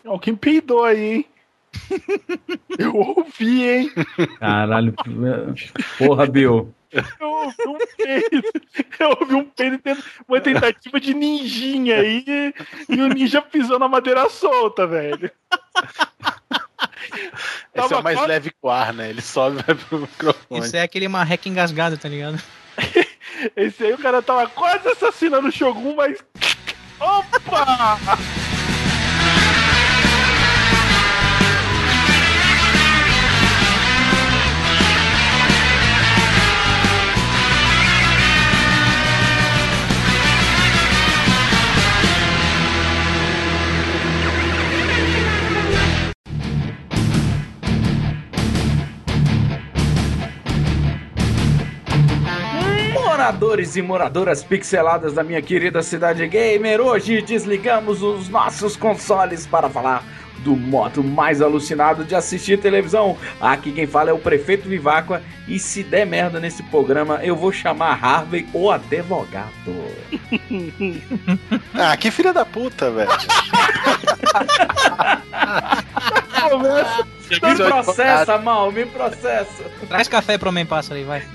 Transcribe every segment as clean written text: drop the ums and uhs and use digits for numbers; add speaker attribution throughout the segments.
Speaker 1: Alguém peidou aí, hein? Eu ouvi, hein?
Speaker 2: Caralho. Porra, Bill.
Speaker 1: Eu ouvi um peido. Eu ouvi um peido tendo uma tentativa de ninjinha aí e o ninja pisou na madeira solta, velho.
Speaker 3: Esse é o mais leve que o ar, né? Ele sobe e vai pro microfone.
Speaker 4: Isso é aquele marreca engasgado, tá ligado?
Speaker 1: Esse aí o cara tava quase assassinando o Shogun, mas... Opa!
Speaker 2: Moradores e moradoras pixeladas da minha querida cidade gamer, hoje desligamos os nossos consoles para falar do modo mais alucinado de assistir televisão. Aqui quem fala é o Prefeito Viváqua e se der merda nesse programa eu vou chamar Harvey o advogado.
Speaker 3: Ah, que filha da puta, velho.
Speaker 2: Me processa, mal, me processa.
Speaker 4: Traz café pro Homem Pássaro aí, vai.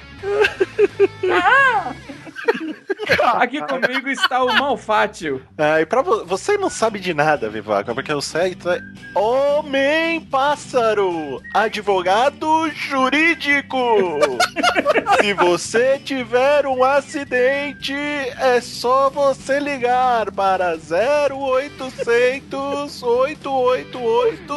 Speaker 2: Aqui comigo está o Malfátio.
Speaker 3: Ah, e pra você não sabe de nada, Vivaco, porque o certo é Homem Pássaro, advogado jurídico. Se você tiver um acidente, é só você ligar para 0800 888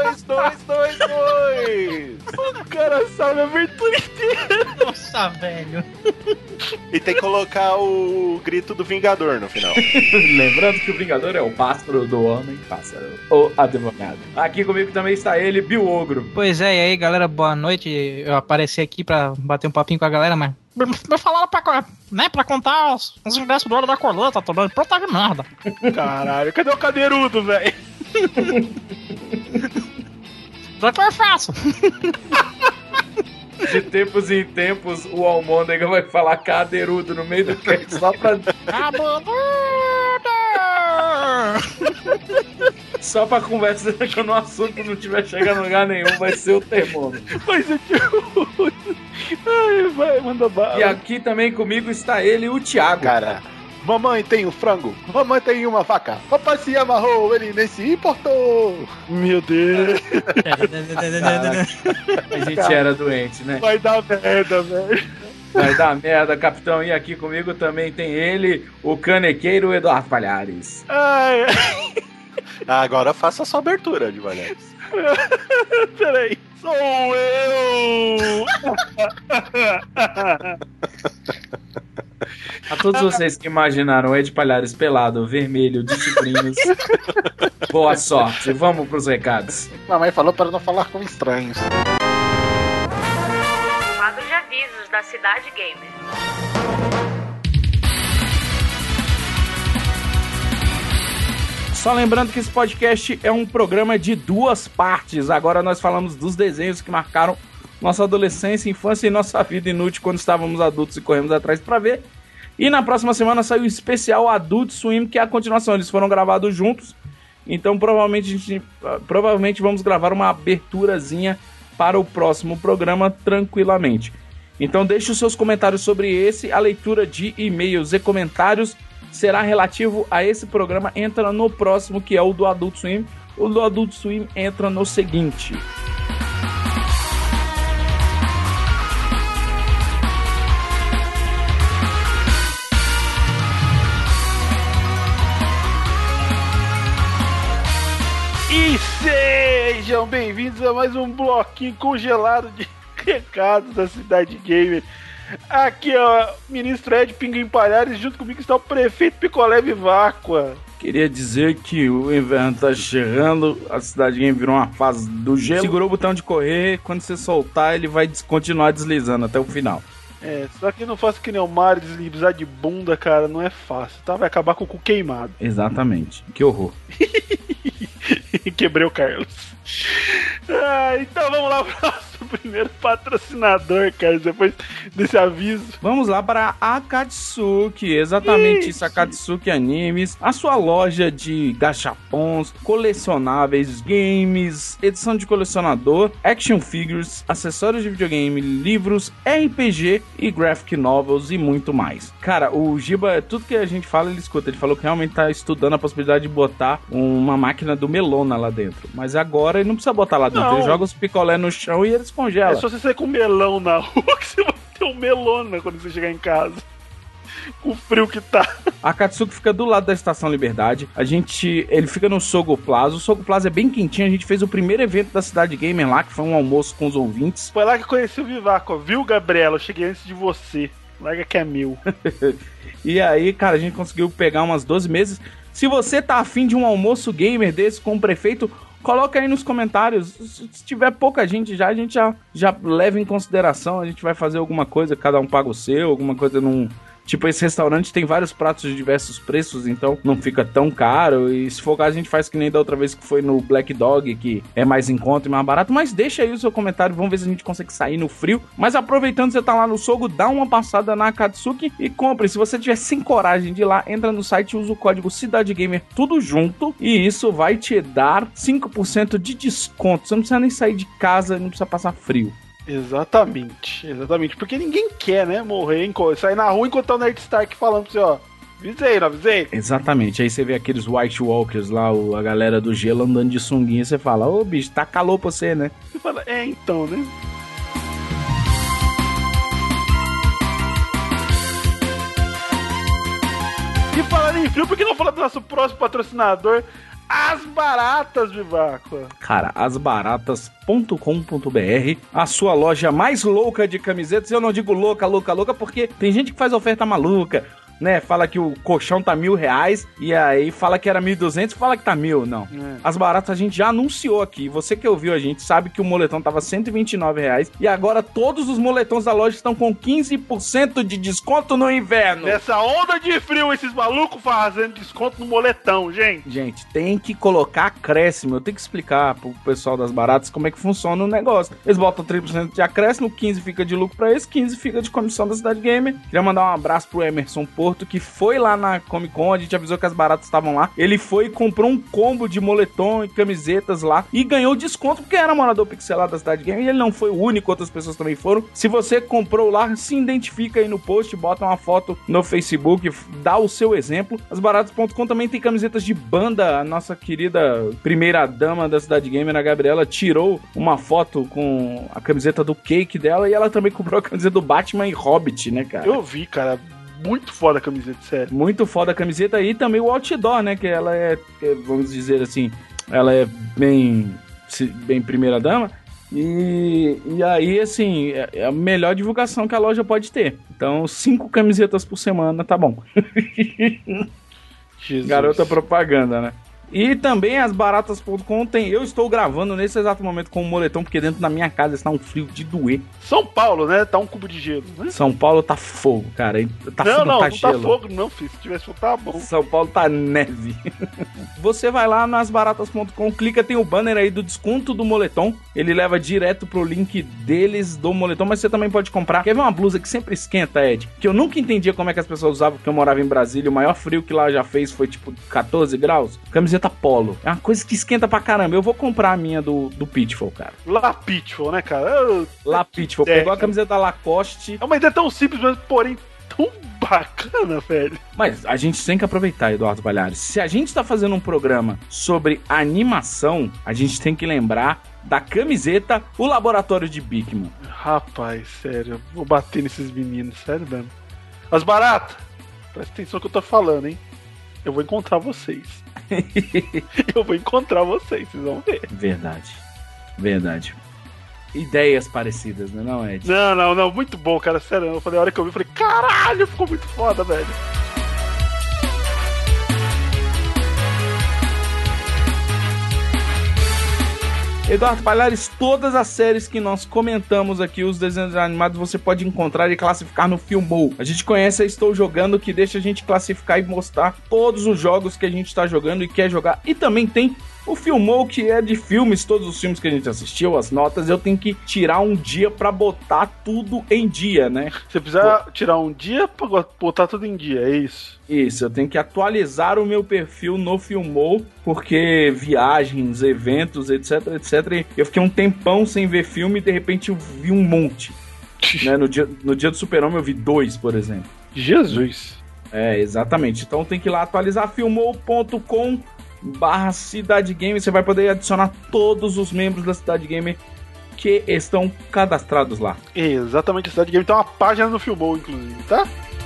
Speaker 3: 2222.
Speaker 1: O cara sabe a abertura inteira.
Speaker 4: Nossa, velho.
Speaker 3: E tem que colocar o grito do Vingador no final.
Speaker 2: Lembrando que o Vingador é o pássaro do Homem Pássaro, o advogado. Aqui comigo também está ele, Bill Ogro.
Speaker 4: Pois é, e aí galera, boa noite. Eu apareci aqui pra bater um papinho com a galera, mas me falaram pra contar os ingressos do Hora da Coleta, tô dando puta de merda.
Speaker 1: Caralho, cadê o cadeirudo, velho?
Speaker 4: Já que é fácil.
Speaker 2: De tempos em tempos, o Almôndega vai falar cadeirudo no meio do cast só pra... Só pra conversa, quando o assunto não tiver chegando a lugar nenhum, vai ser o termômetro.
Speaker 1: Vai ser Ai, vai, manda bala.
Speaker 2: E aqui também comigo está ele, o Thiago.
Speaker 3: Cara, mamãe tem um frango, mamãe tem uma vaca, papai se amarrou, ele nem se importou.
Speaker 1: Meu Deus.
Speaker 2: A gente era doente, né?
Speaker 1: Vai dar merda, velho.
Speaker 2: Vai dar merda, capitão. E aqui comigo também tem ele, o canequeiro Eduardo Palhares.
Speaker 1: Ai.
Speaker 3: Agora faça a sua abertura, de Palhares.
Speaker 1: Peraí. Sou eu!
Speaker 2: A todos vocês que imaginaram o Ed Palhares pelado, vermelho, de chifrinhos, boa sorte. Vamos pros recados.
Speaker 3: Mamãe falou para não falar com estranhos.
Speaker 5: Quadro de avisos da Cidade Gamer.
Speaker 2: Só lembrando que esse podcast é um programa de duas partes. Agora nós falamos dos desenhos que marcaram nossa adolescência, infância e nossa vida inútil quando estávamos adultos e corremos atrás pra ver. E na próxima semana sai o especial Adult Swim, que é a continuação. Eles foram gravados juntos, então provavelmente vamos gravar uma aberturazinha para o próximo programa tranquilamente. Então deixe os seus comentários sobre esse. A leitura de e-mails e comentários será relativo a esse programa. Entra no próximo, que é o do Adult Swim. O do Adult Swim entra no seguinte.
Speaker 1: E sejam bem-vindos a mais um bloquinho congelado de recados da Cidade Gamer. Aqui é o ministro Ed Pinguim Palhares, junto comigo está o prefeito Picolé Viváqua.
Speaker 2: Queria dizer que o inverno tá chegando, a Cidade Gamer virou uma fase do gelo. Segurou o botão de correr, quando você soltar ele vai continuar deslizando até o final.
Speaker 1: É, só que não faça que nem o Mario, deslizar de bunda, cara, não é fácil, tá? Vai acabar com o cu queimado.
Speaker 2: Exatamente, que horror.
Speaker 1: Quebrei o Carlos. Então vamos lá pro nosso primeiro patrocinador, cara. Depois desse aviso.
Speaker 2: Vamos lá para a Akatsuki, exatamente isso, Akatsuki Animes, a sua loja de gachapons, colecionáveis, games, edição de colecionador, action figures, acessórios de videogame, livros, RPG e graphic novels e muito mais. Cara, o Giba, tudo que a gente fala, ele escuta. Ele falou que realmente tá estudando a possibilidade de botar uma máquina do Melona lá dentro. Mas agora ele não precisa botar lá dentro,
Speaker 1: Não.
Speaker 2: ele joga os picolé no chão e eles congelam.
Speaker 1: É só você sair com melão na rua que você vai ter um melona quando você chegar em casa. Com o frio que tá.
Speaker 2: A Akatsuki fica do lado da Estação Liberdade. Ele fica no Sogo Plaza. O Sogo Plaza é bem quentinho. A gente fez o primeiro evento da Cidade Gamer lá, que foi um almoço com os ouvintes.
Speaker 1: Foi lá que eu conheci o Vivaco, ó. Viu, Gabriela? Eu cheguei antes de você. Larga que é meu.
Speaker 2: E aí, cara, a gente conseguiu pegar umas 12 mesas. Se você tá afim de um almoço gamer desse com o prefeito, coloca aí nos comentários. Se tiver pouca gente já, a gente já leva em consideração. A gente vai fazer alguma coisa, cada um paga o seu, alguma coisa num... Tipo, esse restaurante tem vários pratos de diversos preços, então não fica tão caro. E se for caso, a gente faz que nem da outra vez que foi no Black Dog, que é mais em conta e mais barato. Mas deixa aí o seu comentário, vamos ver se a gente consegue sair no frio. Mas aproveitando que você tá lá no Sogo, dá uma passada na Akatsuki e compre. Se você tiver sem coragem de ir lá, entra no site e usa o código Cidade Gamer tudo junto. E isso vai te dar 5% de desconto. Você não precisa nem sair de casa, não precisa passar frio.
Speaker 1: Exatamente. Porque ninguém quer, né, morrer, sair na rua enquanto tá o Nerd Stark falando pra você, ó. Avisei, não avisei?
Speaker 2: Exatamente. Aí você vê aqueles White Walkers lá, a galera do gelo andando de sunguinha. Você fala, ô bicho, tá calor pra você, né?
Speaker 1: Você fala, então, né? E falando em frio, por que não falar do nosso próximo patrocinador? As Baratas, Vivaco.
Speaker 2: Cara, asbaratas.com.br, a sua loja mais louca de camisetas. Eu não digo louca, porque tem gente que faz oferta maluca, né? Fala que o colchão tá R$1.000 e aí fala que era 1.200 e fala que tá 1.000. Não. As Baratas a gente já anunciou aqui. Você que ouviu a gente sabe que o moletom tava R$129 e agora todos os moletons da loja estão com 15% de desconto no inverno.
Speaker 1: Nessa onda de frio, esses malucos fazendo desconto no moletão, gente.
Speaker 2: Gente, tem que colocar acréscimo. Eu tenho que explicar pro pessoal das Baratas como é que funciona o negócio. Eles botam 30% de acréscimo, 15% fica de lucro pra eles, 15% fica de comissão da Cidade Gamer. Queria mandar um abraço pro Emerson Porto, que foi lá na Comic Con, a gente avisou que as Baratas estavam lá. Ele foi e comprou um combo de moletom e camisetas lá e ganhou desconto porque era morador pixelado da Cidade Gamer. E ele não foi o único, outras pessoas também foram. Se você comprou lá, se identifica aí no post, bota uma foto no Facebook, dá o seu exemplo. Asbaratas.com também tem camisetas de banda. A nossa querida primeira dama da Cidade Gamer, a Gabriela, tirou uma foto com a camiseta do Cake dela e ela também comprou a camiseta do Batman e Hobbit, né, cara?
Speaker 1: Eu vi, cara. Muito foda a camiseta, sério.
Speaker 2: Muito foda a camiseta e também o outdoor, né? Que ela vamos dizer assim, ela é bem primeira dama. E aí, assim, é a melhor divulgação que a loja pode ter. Então, 5 camisetas por semana, tá bom.
Speaker 1: Jesus.
Speaker 2: Garota propaganda, né? E também asbaratas.com tem... Eu estou gravando nesse exato momento com o moletom, porque dentro da minha casa está um frio de doer.
Speaker 1: São Paulo, né? Tá um cubo de gelo, né?
Speaker 2: São Paulo tá fogo, cara. Tá
Speaker 1: não,
Speaker 2: fogo,
Speaker 1: não,
Speaker 2: tá
Speaker 1: não
Speaker 2: gelo.
Speaker 1: tá fogo não, filho. Se tivesse fogo, tá bom.
Speaker 2: São Paulo tá neve. Você vai lá nas baratas.com, clica, tem o banner aí do desconto do moletom. Ele leva direto pro link deles do moletom, mas você também pode comprar. Quer ver uma blusa que sempre esquenta, Ed? Que eu nunca entendia como é que as pessoas usavam, porque eu morava em Brasília. O maior frio que lá já fez foi tipo 14 graus. Camiseta polo. É uma coisa que esquenta pra caramba. Eu vou comprar a minha do Pitfall, cara.
Speaker 1: La Pitfall, né, cara?
Speaker 2: La Pitfall. Pegou a camiseta da Lacoste.
Speaker 1: É uma ideia tão simples, mas porém tão bacana, velho.
Speaker 2: Mas a gente tem que aproveitar, Eduardo Palhares. Se a gente tá fazendo um programa sobre animação, a gente tem que lembrar da camiseta O Laboratório de Bigman.
Speaker 1: Rapaz, sério, eu vou bater nesses meninos, sério mesmo. As baratas, presta atenção no que eu tô falando, hein? Eu vou encontrar vocês. Eu vou encontrar vocês vão ver.
Speaker 2: Verdade. Ideias parecidas, né, não, Ed?
Speaker 1: Não, muito bom, cara, sério. Eu falei, a hora que eu vi, eu falei, caralho, ficou muito foda, velho.
Speaker 2: Eduardo Palhares, todas as séries que nós comentamos aqui, os desenhos animados, você pode encontrar e classificar no Filmou. A gente conhece a Estou Jogando, que deixa a gente classificar e mostrar todos os jogos que a gente está jogando e quer jogar. E também tem O Filmou, que é de filmes, todos os filmes que a gente assistiu, as notas, eu tenho que tirar um dia pra botar tudo em dia, né?
Speaker 1: Você precisa tirar um dia pra botar tudo em dia, é isso?
Speaker 2: Isso, eu tenho que atualizar o meu perfil no Filmou, porque viagens, eventos, etc, etc. Eu fiquei um tempão sem ver filme e de repente eu vi um monte. Né? No dia do Super-Homem eu vi 2, por exemplo.
Speaker 1: Jesus!
Speaker 2: É, exatamente. Então tem que ir lá atualizar filmou.com/Cidade Gamer. Você vai poder adicionar todos os membros da Cidade Gamer que estão cadastrados lá.
Speaker 1: Exatamente, a Cidade Gamer tem uma página no Filmou, inclusive, tá?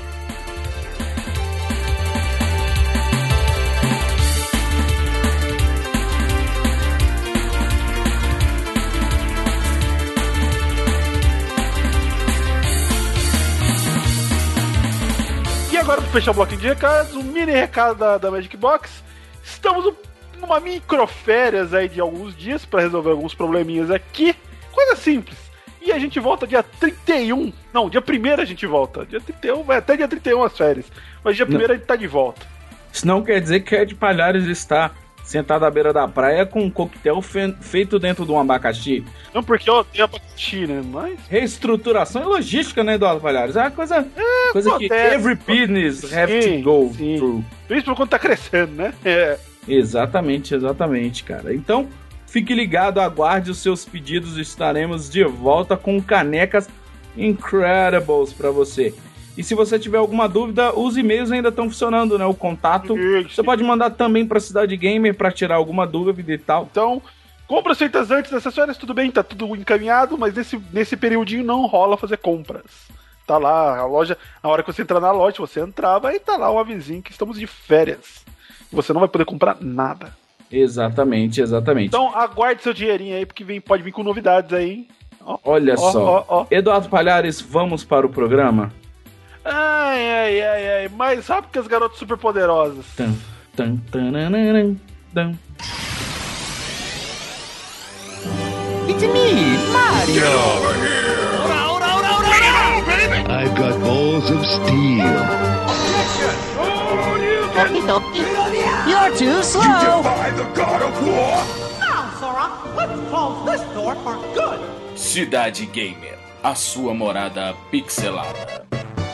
Speaker 1: E agora, para fechar o bloquinho de recados, um mini recado da Magic Box. Estamos numa microférias aí de alguns dias para resolver alguns probleminhas aqui. Coisa simples. E a gente volta dia 31. Não, dia 1º a gente volta. Dia 31, vai até dia 31 as férias. Mas dia 1º a gente tá de volta.
Speaker 2: Isso não quer dizer que Ed Palhares está sentado à beira da praia com um coquetel feito dentro de um abacaxi.
Speaker 1: Não, porque eu odeio abacaxi, né? Mas...
Speaker 2: Reestruturação e logística, né, Eduardo Palhares? É uma coisa que
Speaker 1: acontece.
Speaker 2: every business have to go through.
Speaker 1: Isso por quando tá crescendo, né? É.
Speaker 2: Exatamente, cara. Então, fique ligado, aguarde os seus pedidos. Estaremos de volta com canecas Incredibles para você. E se você tiver alguma dúvida, os e-mails ainda estão funcionando, né? O contato. Você pode mandar também para a Cidade Gamer para tirar alguma dúvida e tal.
Speaker 1: Então, compras feitas antes das férias, tudo bem, tá tudo encaminhado, mas nesse periodinho não rola fazer compras. Tá lá a loja, na hora que você entrar na loja, você entrava e tá lá o avisinho que estamos de férias. Você não vai poder comprar nada.
Speaker 2: Exatamente.
Speaker 1: Então, aguarde seu dinheirinho aí, porque pode vir com novidades aí.
Speaker 2: Olha só. Eduardo Palhares, vamos para o programa?
Speaker 1: Ai, mais rápido que as garotas superpoderosas.
Speaker 6: It's me, Mario. Get over here.
Speaker 7: I've got balls of steel.
Speaker 6: You're too slow.
Speaker 7: You defy the God of War.
Speaker 8: Now, Sora, let's close this door for good.
Speaker 9: Cidade Gamer, a sua morada pixelada.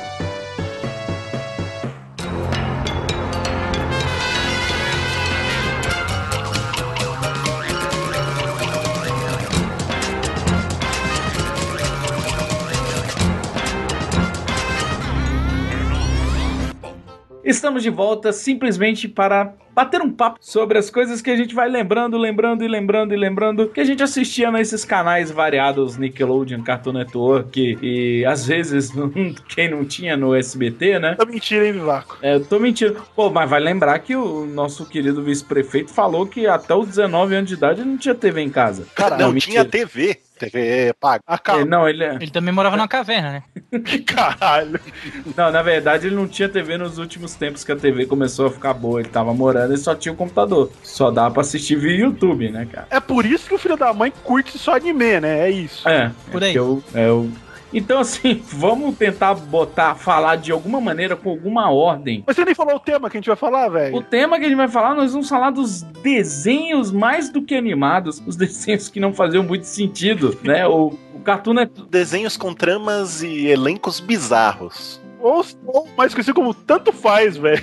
Speaker 2: Estamos de volta simplesmente para bater um papo sobre as coisas que a gente vai lembrando, que a gente assistia nesses canais variados, Nickelodeon, Cartoon Network e às vezes quem não tinha no SBT, né?
Speaker 1: Tá mentindo, hein, Vivaco?
Speaker 2: Eu tô mentindo. Pô, mas vai lembrar que o nosso querido vice-prefeito falou que até os 19 anos de idade ele não tinha TV em casa.
Speaker 3: Cara, não tinha TV. TV paga.
Speaker 4: Ele também morava numa caverna, né?
Speaker 1: Caralho.
Speaker 2: Não, na verdade ele não tinha TV nos últimos tempos que a TV começou a ficar boa. Ele tava morando e só tinha o computador. Só dava pra assistir via YouTube, né, cara?
Speaker 1: É por isso que o filho da mãe curte só anime, né? É isso.
Speaker 4: Por aí.
Speaker 2: Então, assim, vamos tentar falar de alguma maneira, com alguma ordem.
Speaker 1: Mas você nem falou o tema que a gente vai falar, velho.
Speaker 2: O tema que a gente vai falar, nós vamos falar dos desenhos mais do que animados, os desenhos que não faziam muito sentido, né? O Cartoon é...
Speaker 3: Desenhos com tramas e elencos bizarros.
Speaker 1: Ou mais conhecido como tanto faz, velho.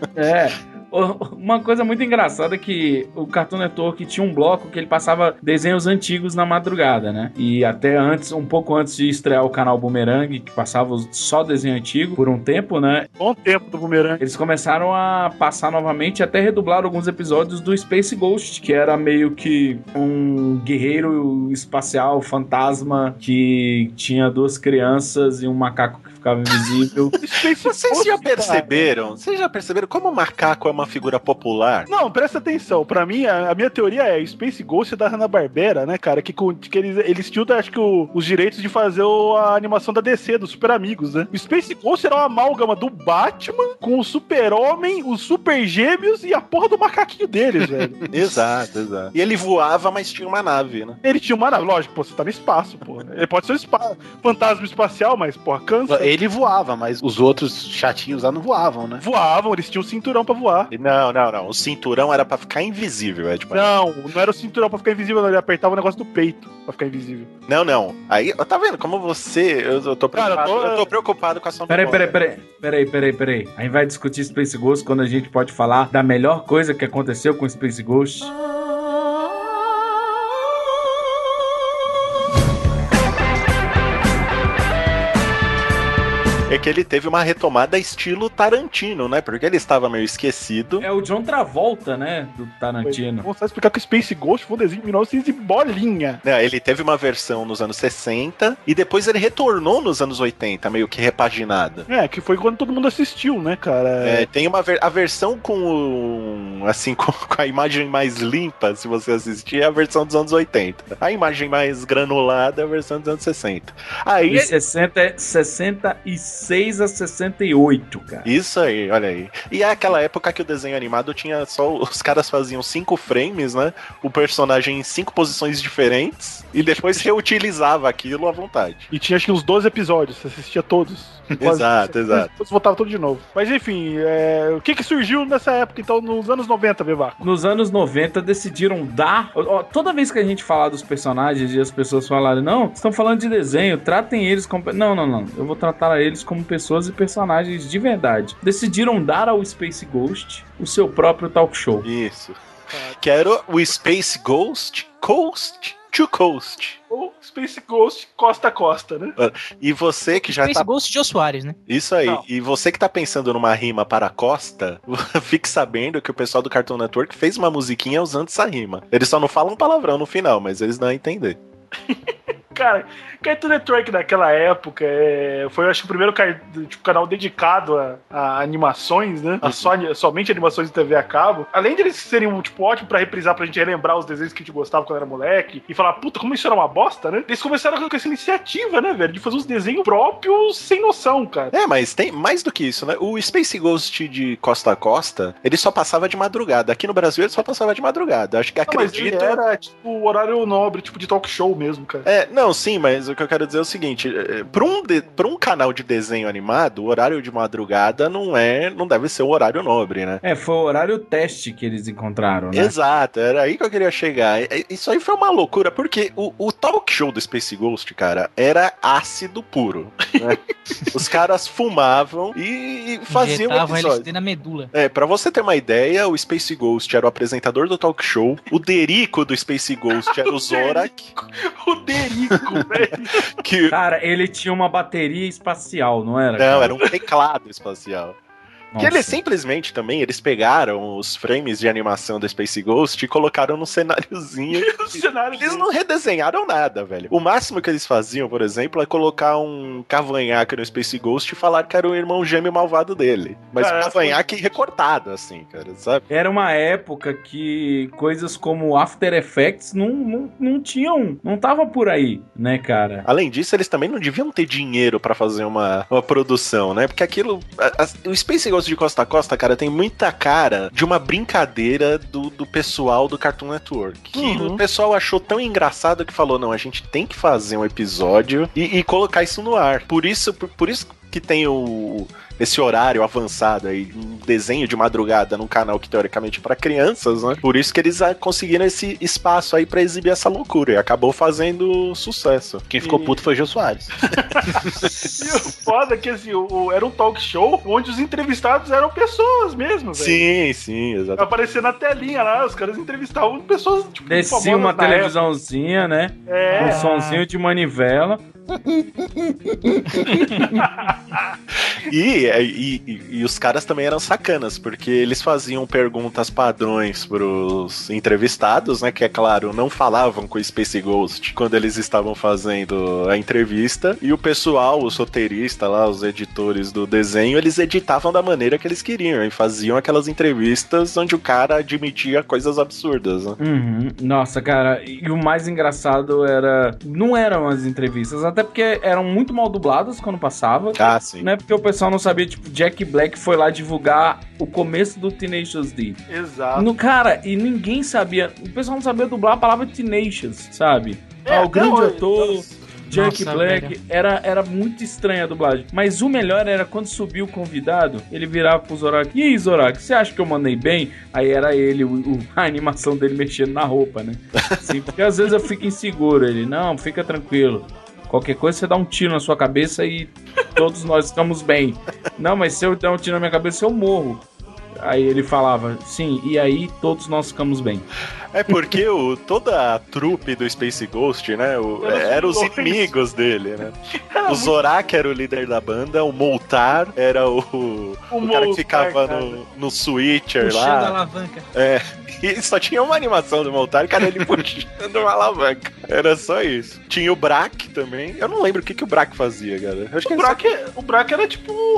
Speaker 2: Uma coisa muito engraçada é que o Cartoon Network tinha um bloco que ele passava desenhos antigos na madrugada, né? E até antes, um pouco antes de estrear o canal Boomerang, que passava só desenho antigo por um tempo, né?
Speaker 1: Bom tempo do Boomerang.
Speaker 2: Eles começaram a passar novamente, até redublar alguns episódios do Space Ghost, que era meio que um guerreiro espacial fantasma que tinha 2 crianças e um macaco que ficava invisível.
Speaker 3: Vocês já perceberam? Como o macaco é uma figura popular?
Speaker 1: Não, presta atenção. Pra mim, a minha teoria é Space Ghost da Hanna-Barbera, né, cara? Que eles tinham, acho que, os direitos de fazer a animação da DC, dos Super Amigos, né? O Space Ghost era uma amálgama do Batman com o Super-Homem, os Super Gêmeos e a porra do macaquinho deles, velho.
Speaker 3: Exato. E ele voava, mas tinha uma nave, né?
Speaker 1: Ele tinha uma nave, lógico, pô, você tá no espaço, pô. Ele pode ser um fantasma espacial, mas, porra, cansa.
Speaker 10: Ele voava, mas os outros chatinhos lá não voavam, né?
Speaker 1: Voavam, eles tinham cinturão pra voar.
Speaker 3: Não. O cinturão era pra ficar invisível, Ed.
Speaker 1: Não era o cinturão pra ficar invisível, não. Ele apertava o negócio do peito pra ficar invisível.
Speaker 3: Não. Aí, tá vendo como você... Eu tô preocupado, eu tô preocupado com a sua memória.
Speaker 2: Peraí. A gente vai discutir Space Ghost quando a gente pode falar da melhor coisa que aconteceu com Space Ghost.
Speaker 3: É que ele teve uma retomada estilo Tarantino, né? Porque ele estava meio esquecido.
Speaker 2: É o John Travolta, né? Do Tarantino.
Speaker 1: Vou só explicar que o Space Ghost foi um desenho de 1900 e bolinha.
Speaker 3: Ele teve uma versão nos anos 60 e depois ele retornou nos anos 80, meio que repaginada.
Speaker 1: Que foi quando todo mundo assistiu, né, cara?
Speaker 3: Tem a versão com a imagem mais limpa, se você assistir, é a versão dos anos 80. A imagem mais granulada é a versão dos anos 60. Aí...
Speaker 2: E 66 a 68, cara.
Speaker 3: Isso aí, olha aí. E é aquela época que o desenho animado tinha só... Os caras faziam 5 frames, né? O personagem em 5 posições diferentes e depois reutilizava aquilo à vontade.
Speaker 1: E tinha acho que uns 12 episódios, você assistia todos.
Speaker 3: Exato.
Speaker 1: Depois voltava tudo de novo. Mas enfim, o que surgiu nessa época, então, nos anos 90, Bevaco?
Speaker 2: Nos anos 90 decidiram dar... Toda vez que a gente falar dos personagens e as pessoas falarem, não, estão falando de desenho, tratem eles como... Não. Eu vou tratar eles como pessoas e personagens de verdade. Decidiram dar ao Space Ghost o seu próprio talk show.
Speaker 3: Isso. Que era o Space Ghost Coast to Coast.
Speaker 1: Ou Space Ghost costa a costa, né?
Speaker 3: E você que já
Speaker 4: Space Ghost Jô Soares, né?
Speaker 3: Isso aí.
Speaker 1: Não.
Speaker 3: E você que tá pensando numa rima para a costa, fique sabendo que o pessoal do Cartoon Network fez uma musiquinha usando essa rima. Eles só não falam palavrão no final, mas eles dão a entender.
Speaker 1: Cara, Cartoon Network naquela época foi, acho que, o primeiro canal dedicado a animações, né? Somente animações de TV a cabo. Além de eles serem ótimo pra reprisar, pra gente relembrar os desenhos que a gente gostava quando era moleque e falar, puta, como isso era uma bosta, né? Eles começaram com essa iniciativa, né, velho? De fazer uns desenhos próprios sem noção, cara.
Speaker 3: Mas tem mais do que isso, né? O Space Ghost de Costa a Costa, ele só passava de madrugada. Aqui no Brasil ele só passava de madrugada. Acho que acredito...
Speaker 1: Mas ele era, o horário nobre, de talk show mesmo, cara.
Speaker 3: Não, sim, mas o que eu quero dizer é o seguinte, pra um canal de desenho animado, o horário de madrugada não deve ser o horário nobre, né?
Speaker 2: Foi o horário teste que eles encontraram, né?
Speaker 3: Exato, era aí que eu queria chegar. Isso aí foi uma loucura, porque o talk show do Space Ghost, cara, era ácido puro, né? Os caras fumavam e faziam episódios.
Speaker 4: LSD na medula.
Speaker 3: Pra você ter uma ideia, o Space Ghost era o apresentador do talk show, o Derico do Space Ghost era o Zorak.
Speaker 1: O Derico, velho.
Speaker 2: Cara, ele tinha uma bateria espacial, não era?
Speaker 3: Não, era um teclado espacial.
Speaker 2: Nossa.
Speaker 3: Que eles simplesmente também, eles pegaram os frames de animação do Space Ghost e colocaram num cenáriozinho. Eles não redesenharam nada, velho. O máximo que eles faziam, por exemplo, é colocar um cavanhaque no Space Ghost e falar que era o irmão gêmeo malvado dele. Mas um cavanhaque recortado, assim, cara, sabe?
Speaker 2: Era uma época que coisas como After Effects não tinham, não tava por aí, né, cara?
Speaker 3: Além disso, eles também não deviam ter dinheiro pra fazer uma produção, né? Porque aquilo... O Space Ghost de Costa a Costa, cara, tem muita cara de uma brincadeira do pessoal do Cartoon Network. Que o pessoal achou tão engraçado que falou, não, a gente tem que fazer um episódio e colocar isso no ar. Por isso que tem esse horário avançado aí, um desenho de madrugada num canal que teoricamente é pra crianças, né? Por isso que eles conseguiram esse espaço aí pra exibir essa loucura e acabou fazendo sucesso.
Speaker 10: Quem ficou puto foi o Jô Soares.
Speaker 1: E o foda é que assim, era um talk show onde os entrevistados eram pessoas mesmo, velho.
Speaker 3: Sim, exato.
Speaker 1: Aparecia na telinha lá, os caras entrevistavam pessoas,
Speaker 2: descia uma televisãozinha, né? Um sonzinho de manivela.
Speaker 3: E os caras também eram sacanas, porque eles faziam perguntas padrões pros entrevistados, né? Que, é claro, não falavam com o Space Ghost quando eles estavam fazendo a entrevista. E o pessoal, os roteiristas lá, os editores do desenho, eles editavam da maneira que eles queriam e faziam aquelas entrevistas onde o cara admitia coisas absurdas, né?
Speaker 2: Nossa, cara, e o mais engraçado não eram as entrevistas, até porque eram muito mal dubladas quando passava.
Speaker 3: Sim.
Speaker 2: Né? Porque o pessoal não sabia, tipo, Jack Black foi lá divulgar o começo do Tenacious D.
Speaker 1: Exato.
Speaker 2: Cara, e ninguém sabia, o pessoal não sabia dublar a palavra Tenacious, sabe? O grande ator Jack
Speaker 4: Nossa,
Speaker 2: Black, era muito estranha a dublagem. Mas o melhor era quando subiu o convidado, ele virava pro Zorak. E aí, Zorak, você acha que eu mandei bem? Aí era ele, a animação dele mexendo na roupa, né? Assim, porque às vezes eu fico inseguro. Ele, não, fica tranquilo. Qualquer coisa você dá um tiro na sua cabeça e todos nós estamos bem. Não, mas se eu der um tiro na minha cabeça, eu morro. Aí ele falava, sim, e aí todos nós ficamos bem.
Speaker 3: É porque toda a trupe do Space Ghost, né? Eram os inimigos dele, né? O Zorak era o líder da banda, o Moltar era o cara que ficava no Switcher
Speaker 4: puxando
Speaker 3: lá.
Speaker 4: a alavanca.
Speaker 3: É, e só tinha uma animação do Moltar, cara, ele puxando uma alavanca. Era só isso. Tinha o Brak também. Eu não lembro o que o Brak fazia, cara. Eu acho que
Speaker 1: O Brak era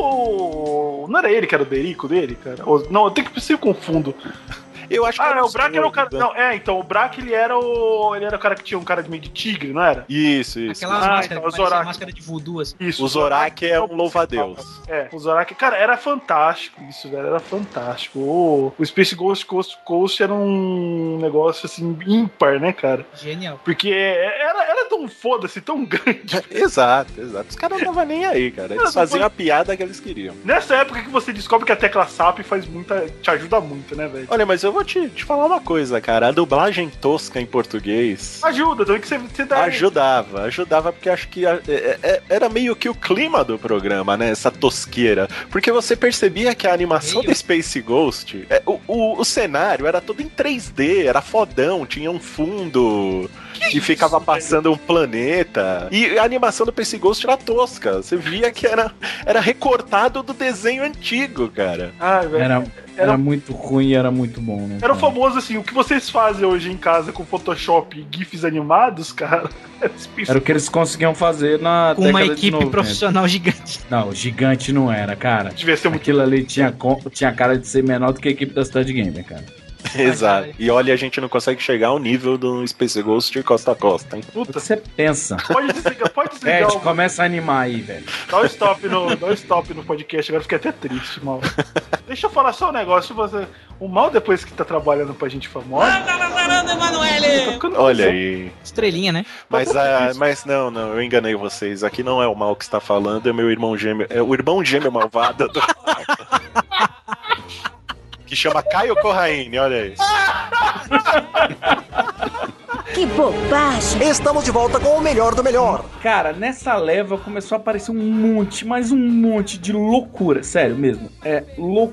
Speaker 1: tipo... Não era ele que era o Derico dele, cara? Não, eu tenho que se eu confundo.
Speaker 3: Eu acho que
Speaker 1: não, o Brak era o cara... Não, então, o Brak, ele era o cara que tinha um cara de meio de tigre, não era?
Speaker 3: Isso.
Speaker 4: Aquela máscara,
Speaker 1: então, o Zorak.
Speaker 4: máscara de voodoo, assim.
Speaker 3: Isso, o Zorak é um louva-a-Deus.
Speaker 1: O Zorak, cara, era fantástico isso, velho, era fantástico. O Space Ghost Coast era um negócio, assim, ímpar, né, cara?
Speaker 4: Genial.
Speaker 1: Porque era tão foda-se, tão grande.
Speaker 3: Exato. Os caras não estavam nem aí, cara. Eles faziam a piada que eles queriam.
Speaker 1: Nessa época que você descobre que a tecla SAP te ajuda muito, né, velho?
Speaker 3: Olha, mas eu vou te falar uma coisa, cara. A dublagem tosca em português...
Speaker 1: Ajuda, também que você dá...
Speaker 3: Ajudava porque acho que era meio que o clima do programa, né? Essa tosqueira. Porque você percebia que a animação do Space Ghost... O cenário era todo em 3D, era fodão, tinha um fundo... E ficava passando um planeta. E a animação do Space Ghost era tosca. Você via que era recortado do desenho antigo, cara.
Speaker 2: Velho. Era muito ruim e era muito bom, né?
Speaker 1: Era o famoso, assim, o que vocês fazem hoje em casa com Photoshop e GIFs animados, cara...
Speaker 2: Era o que eles conseguiam fazer na
Speaker 4: com uma equipe profissional gigante.
Speaker 2: Não, gigante não era, cara.
Speaker 1: Devia ser muito...
Speaker 2: Aquilo ali tinha cara de ser menor do que a equipe da Cidade Gamer, cara.
Speaker 3: Exato. E olha, a gente não consegue chegar ao nível do Space Ghost de costa a costa, hein?
Speaker 2: Puta, você pensa.
Speaker 1: Pode desligar.
Speaker 2: A gente começa a animar aí, velho.
Speaker 1: Dá um stop no podcast, agora fiquei até triste, mal. Deixa eu falar só um negócio. O Mal, depois que tá trabalhando pra gente famosa...
Speaker 3: Olha aí.
Speaker 4: Estrelinha, né?
Speaker 3: Mas não, eu enganei vocês. Aqui não é o Mal que está falando, é meu irmão gêmeo. É o irmão gêmeo malvado do... que chama Caio Corraine, olha aí.
Speaker 6: Que bobagem!
Speaker 11: Estamos de volta com o melhor do melhor.
Speaker 2: Cara, nessa leva começou a aparecer um monte de loucura. Sério mesmo. É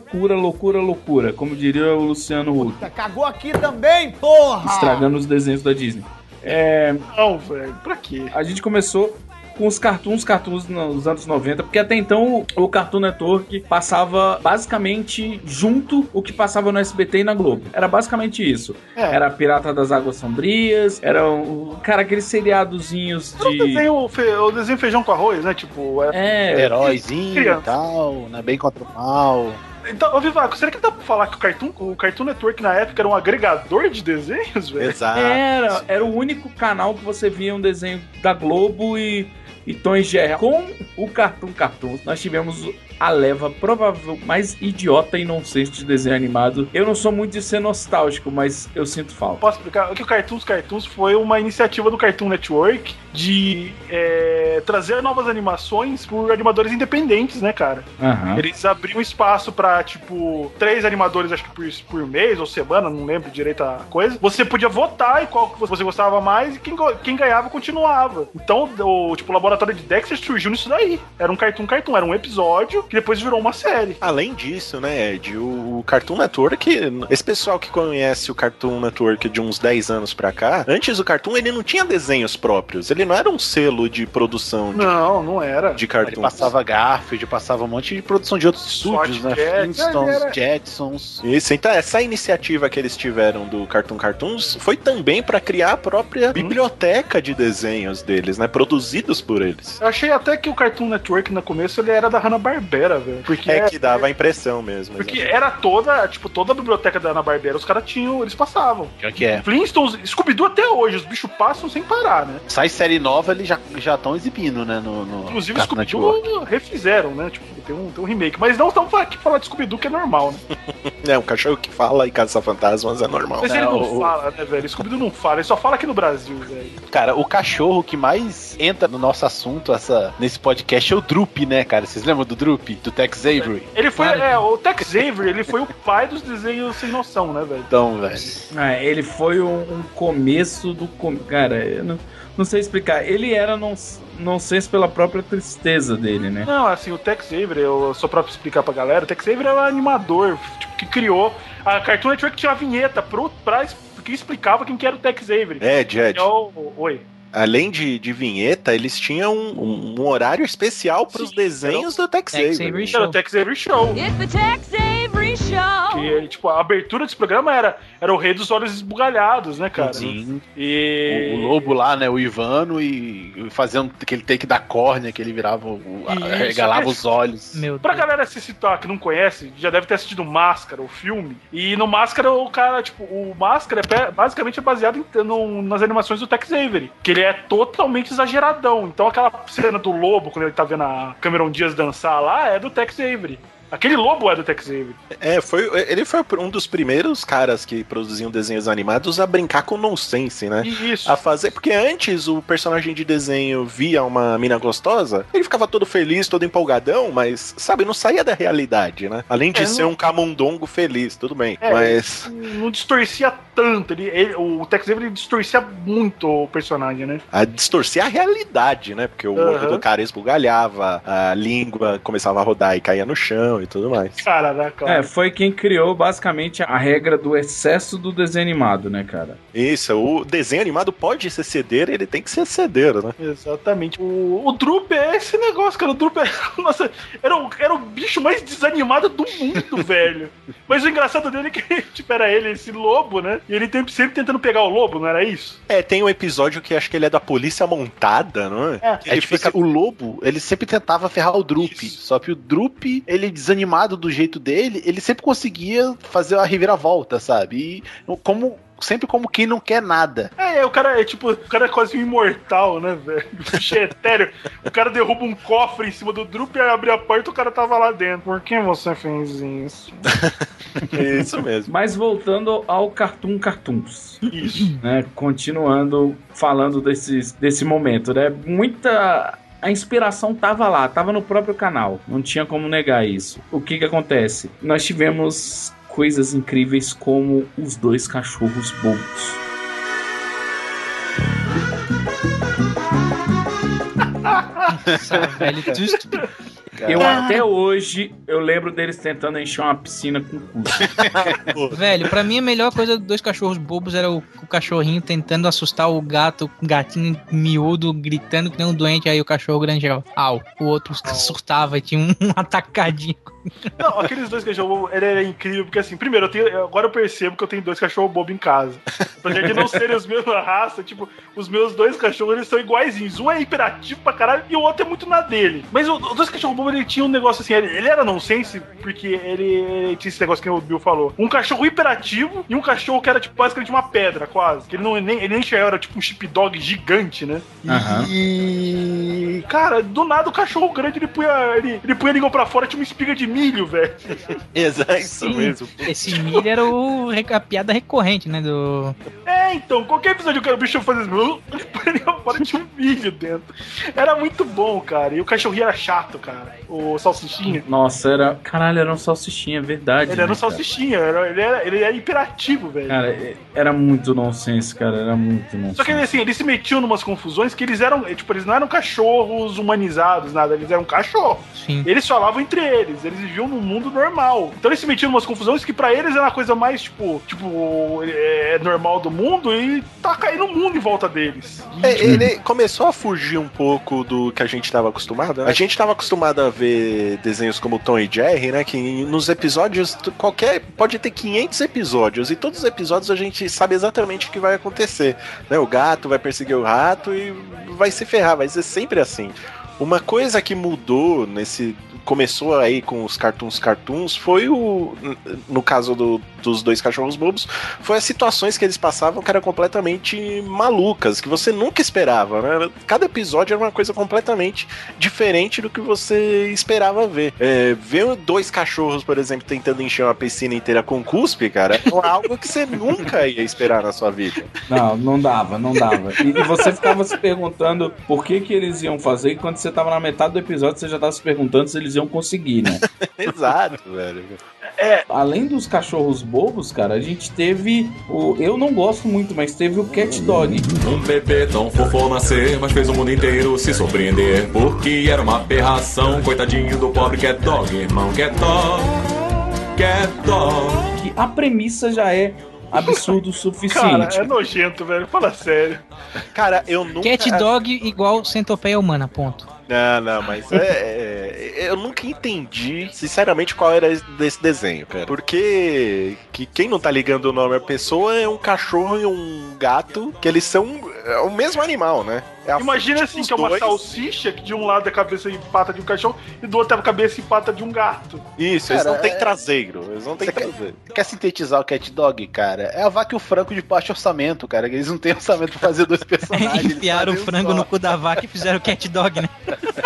Speaker 2: loucura. Como diria o Luciano Huck.
Speaker 11: Cagou aqui também, porra!
Speaker 2: Estragando os desenhos da Disney.
Speaker 1: Não, velho, pra quê?
Speaker 2: A gente começou com os cartoons nos anos 90, porque até então o Cartoon Network passava basicamente junto o que passava no SBT e na Globo. Era basicamente isso. Era Pirata das Águas Sombrias, era aqueles seriadozinhos de...
Speaker 1: O desenho feijão com arroz, né? Tipo...
Speaker 10: Heróizinho e tal, né? Bem contra o mal...
Speaker 1: Então, ô Vivaco, será que dá pra falar que o Cartoon Network na época era um agregador de desenhos, velho?
Speaker 3: Exato.
Speaker 2: Era o único canal que você via um desenho da Globo e Tom e Jerry. Com o Cartoon, nós tivemos a leva provável mais idiota e nonsense de desenho animado. Eu não sou muito de ser nostálgico, mas eu sinto falta.
Speaker 1: Posso explicar? Que o Cartoons foi uma iniciativa do Cartoon Network de trazer novas animações por animadores independentes, né, cara?
Speaker 2: Uhum.
Speaker 1: Eles abriam espaço pra, 3 animadores, acho que por mês ou semana, não lembro direito a coisa. Você podia votar em qual que você gostava mais e quem ganhava continuava. Então, o laboratório de Dexter surgiu nisso daí. Era um cartoon, era um episódio que depois virou uma série.
Speaker 3: Além disso, né, Ed, o Cartoon Network, esse pessoal que conhece o Cartoon Network de uns 10 anos pra cá, antes o Cartoon, ele não tinha desenhos próprios, ele não era um selo de produção
Speaker 1: não era.
Speaker 3: De cartoon.
Speaker 10: Ele passava Garfield, passava um monte de produção de outros estúdios, né? Flintstones, Jetsons.
Speaker 3: Isso, então essa iniciativa que eles tiveram do Cartoons foi também pra criar a própria biblioteca de desenhos deles, né, produzidos por eles.
Speaker 1: Eu achei até que o Cartoon Network no começo ele era da Hanna-Barbera, velho. Porque
Speaker 3: que dava a impressão mesmo.
Speaker 1: Porque era toda a biblioteca da Hanna-Barbera, os caras eles passavam.
Speaker 10: Que é?
Speaker 1: Flintstones, Scooby-Doo até hoje, os bichos passam sem parar, né?
Speaker 10: Sai série nova, eles já estão exibindo pepino, né?
Speaker 1: Inclusive o Scooby-Doo refizeram, né? Tipo, tem um remake. Mas não estamos aqui pra falar de Scooby-Doo, que é normal, né?
Speaker 3: Um cachorro que fala e caça fantasmas é normal.
Speaker 1: Mas ele não fala, né, velho? Scooby-Doo não fala, ele só fala aqui no Brasil, velho.
Speaker 10: Cara, o cachorro que mais entra no nosso assunto nesse podcast é o Droopy, né, cara? Vocês lembram do Droopy? Do Tex Avery?
Speaker 1: Ele foi, o Tex Avery, ele foi o pai dos desenhos sem noção, né, velho?
Speaker 10: Então, velho.
Speaker 2: Ele foi um começo do... Cara, eu não sei explicar. Ele era nonsense pela própria tristeza dele, né?
Speaker 1: Não, assim, o Tex Avery, só pra explicar pra galera, o Tex Avery era um animador, tipo, que criou... A Cartoon Network tinha uma vinheta que explicava quem que era o Tex Avery.
Speaker 3: Ed.
Speaker 1: Oi.
Speaker 3: Além de vinheta, eles tinham um horário especial para os desenhos do Tex Avery.
Speaker 1: Era o Tex Avery Show.
Speaker 6: It's the Tex Avery Show.
Speaker 1: Que, tipo, a abertura desse programa era o Rei dos Olhos Esbugalhados, né, cara?
Speaker 10: Sim.
Speaker 1: E...
Speaker 10: O lobo lá, né, o Ivano, e fazendo aquele take da córnea, que ele virava, regalava os olhos.
Speaker 1: Pra galera se citar que não conhece, já deve ter assistido Máscara, o filme. E no Máscara, o cara, tipo, o Máscara basicamente é baseado nas animações do Tex Avery. Que ele é totalmente exageradão. Então aquela cena do lobo, quando ele tá vendo a Cameron Diaz dançar lá, é do Tex Avery. Aquele lobo é do Tex Avery.
Speaker 3: Ele foi um dos primeiros caras que produziam desenhos animados a brincar com nonsense, né?
Speaker 1: Isso.
Speaker 3: A fazer, porque antes o personagem de desenho via uma mina gostosa, ele ficava todo feliz, todo empolgadão, mas, sabe, não saía da realidade, né? Além de ser um camundongo feliz, tudo bem, mas...
Speaker 1: Não distorcia tanto, o Tex Avery distorcia muito o personagem, né?
Speaker 3: Distorcia a realidade, né? Porque o olho do cara esbugalhava, a língua começava a rodar e caía no chão e tudo mais.
Speaker 1: Caraca.
Speaker 2: Foi quem criou basicamente a regra do excesso do desenho animado, né, cara?
Speaker 3: Isso, o desenho animado pode ser ceder, ele tem que ser ceder, né?
Speaker 1: Exatamente. O Droop é esse negócio, cara. O Droop nossa, era o bicho mais desanimado do mundo, velho. Mas o engraçado dele é que, tipo, era ele, esse lobo, né? E ele sempre tentando pegar o lobo, não era isso?
Speaker 3: Tem um episódio que acho que ele é da polícia montada, não é?
Speaker 10: Ele fica... O lobo, ele sempre tentava ferrar o Droop. Isso. Só que o Droop, ele desanimado do jeito dele, ele sempre conseguia fazer a reviravolta, sabe? E sempre como quem não quer nada.
Speaker 1: O cara é quase um imortal, né, velho? O bicho é etéreo. O cara derruba um cofre em cima do Droop e abre a porta e o cara tava lá dentro. Por que você fez isso?
Speaker 3: Isso mesmo.
Speaker 2: Mas voltando ao Cartoons.
Speaker 1: Isso.
Speaker 2: Né, continuando falando desse momento, né? A inspiração tava no próprio canal. Não tinha como negar isso. O que acontece? Nós tivemos coisas incríveis como os dois cachorros bobos.
Speaker 4: Nossa, velho,
Speaker 2: Até hoje, eu lembro deles tentando encher uma piscina com custo.
Speaker 4: Velho, pra mim a melhor coisa dos dois cachorros bobos era o cachorrinho tentando assustar o gatinho miúdo, gritando que nem um doente, aí o cachorro grande, o outro surtava e tinha um atacadinho.
Speaker 1: Não, aqueles dois cachorros bobos, ele era incrível, porque assim, primeiro, agora eu percebo que eu tenho dois cachorros bobos em casa. Apesar de não serem os mesmos raça, tipo, os meus dois cachorros, eles são iguaizinhos. Um é hiperativo pra caralho e o outro é muito na dele. Mas os dois cachorros bobos, ele tinha um negócio assim, ele era nonsense, porque ele tinha esse negócio que o Bill falou. Um cachorro hiperativo e um cachorro que era, tipo, basicamente uma pedra, quase. Que ele nem era, tipo, um sheepdog gigante, né? E... cara, do nada o cachorro grande, ele punha a língua pra fora, tinha uma espiga de milho, velho.
Speaker 3: Exato, isso mesmo.
Speaker 4: Esse milho era a piada recorrente, né, do...
Speaker 1: Então, qualquer episódio que o bicho fazia assim, ele punha a língua fora, tinha um milho dentro. Era muito bom, cara. E o cachorrinho era chato, cara. O Salsichinha.
Speaker 2: Nossa, era um Salsichinha, é verdade.
Speaker 1: Ele era um Salsichinha, ele era hiperativo, velho.
Speaker 2: Cara, era muito nonsense, cara, era muito nonsense.
Speaker 1: Só que assim, eles se metiam numas confusões que eles eram, tipo, eles não eram cachorros humanizados, nada, eles eram cachorros.
Speaker 4: Sim.
Speaker 1: Eles falavam entre eles viviam num mundo normal. Então eles se metiam numas confusões que pra eles era uma coisa mais, tipo, normal do mundo e tá caindo o mundo em volta deles.
Speaker 3: Ele começou a fugir um pouco do que a gente tava acostumado, né? A gente tava acostumado a ver desenhos como Tom e Jerry, né? Que nos episódios, pode ter 500 episódios e todos os episódios a gente sabe exatamente o que vai acontecer, né? O gato vai perseguir o rato e vai se ferrar, vai ser sempre assim. Uma coisa que mudou começou aí com os cartoons, foi no caso dos dois cachorros bobos, foi as situações que eles passavam que eram completamente malucas, que você nunca esperava, né? Cada episódio era uma coisa completamente diferente do que você esperava ver. Ver dois cachorros, por exemplo, tentando encher uma piscina inteira com cuspe, cara, é algo que você nunca ia esperar na sua vida.
Speaker 2: Não dava. E você ficava se perguntando por que eles iam fazer, e quando você tava na metade do episódio, você já tava se perguntando se eles iam conseguir, né?
Speaker 3: Exato, velho.
Speaker 2: Além dos cachorros bobos, cara, a gente teve eu não gosto muito, mas teve o Cat Dog.
Speaker 12: Um bebê tão fofo nascer, mas fez o mundo inteiro se surpreender, porque era uma aberração, coitadinho do pobre Cat Dog, irmão. Cat Dog.
Speaker 2: Que a premissa já é absurdo o suficiente.
Speaker 1: Cara, é nojento, velho. Fala sério.
Speaker 3: Cara, eu nunca...
Speaker 4: Cat Dog igual centopeia humana, ponto.
Speaker 3: Não, mas eu nunca entendi, sinceramente, qual era desse desenho, cara. Porque quem não tá ligando o nome à pessoa é um cachorro e um gato, que eles são o mesmo animal, né?
Speaker 1: Imagina assim, que é uma salsicha, que de um lado é cabeça e pata de um cachorro, e do outro é a cabeça e pata de um gato.
Speaker 3: Isso, cara, eles não têm traseiro.
Speaker 10: Quer sintetizar o Cat Dog, cara? É a vaca e o frango de baixo orçamento, cara. Eles não têm orçamento pra fazer dois personagens.
Speaker 4: Enfiaram o frango no cu da vaca e fizeram o Cat Dog, né?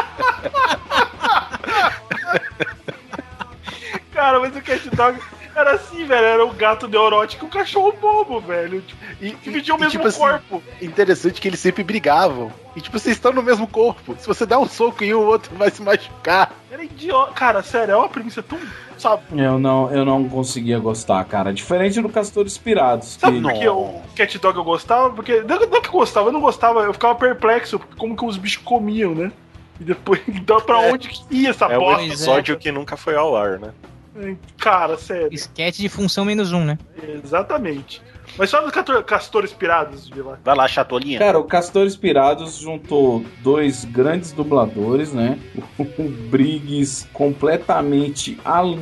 Speaker 1: Cara, mas o Cat Dog era assim, velho. Era o gato neurótico e o cachorro bobo, velho. E dividiam o mesmo tipo corpo.
Speaker 10: Assim, interessante que eles sempre brigavam. E tipo, vocês estão no mesmo corpo. Se você der um soco em um, o outro vai se machucar.
Speaker 1: Era idiota. Cara, sério, é uma premissa tão... Sabe?
Speaker 2: Eu não conseguia gostar, cara. Diferente do Castores Pirados.
Speaker 1: Sabe por que o Cat Dog eu gostava? Porque não que eu gostava, eu não gostava. Eu ficava perplexo, como que os bichos comiam, né? E depois, então, pra onde que ia essa bosta?
Speaker 3: É o episódio que nunca foi ao ar, né?
Speaker 1: Cara, sério.
Speaker 4: Sketch de função -1, né?
Speaker 1: Exatamente. Mas só dos Castores Pirados, Vila.
Speaker 10: Vai lá, chatolinha.
Speaker 2: Cara, o Castores Pirados juntou dois grandes dubladores, né? O Briggs completamente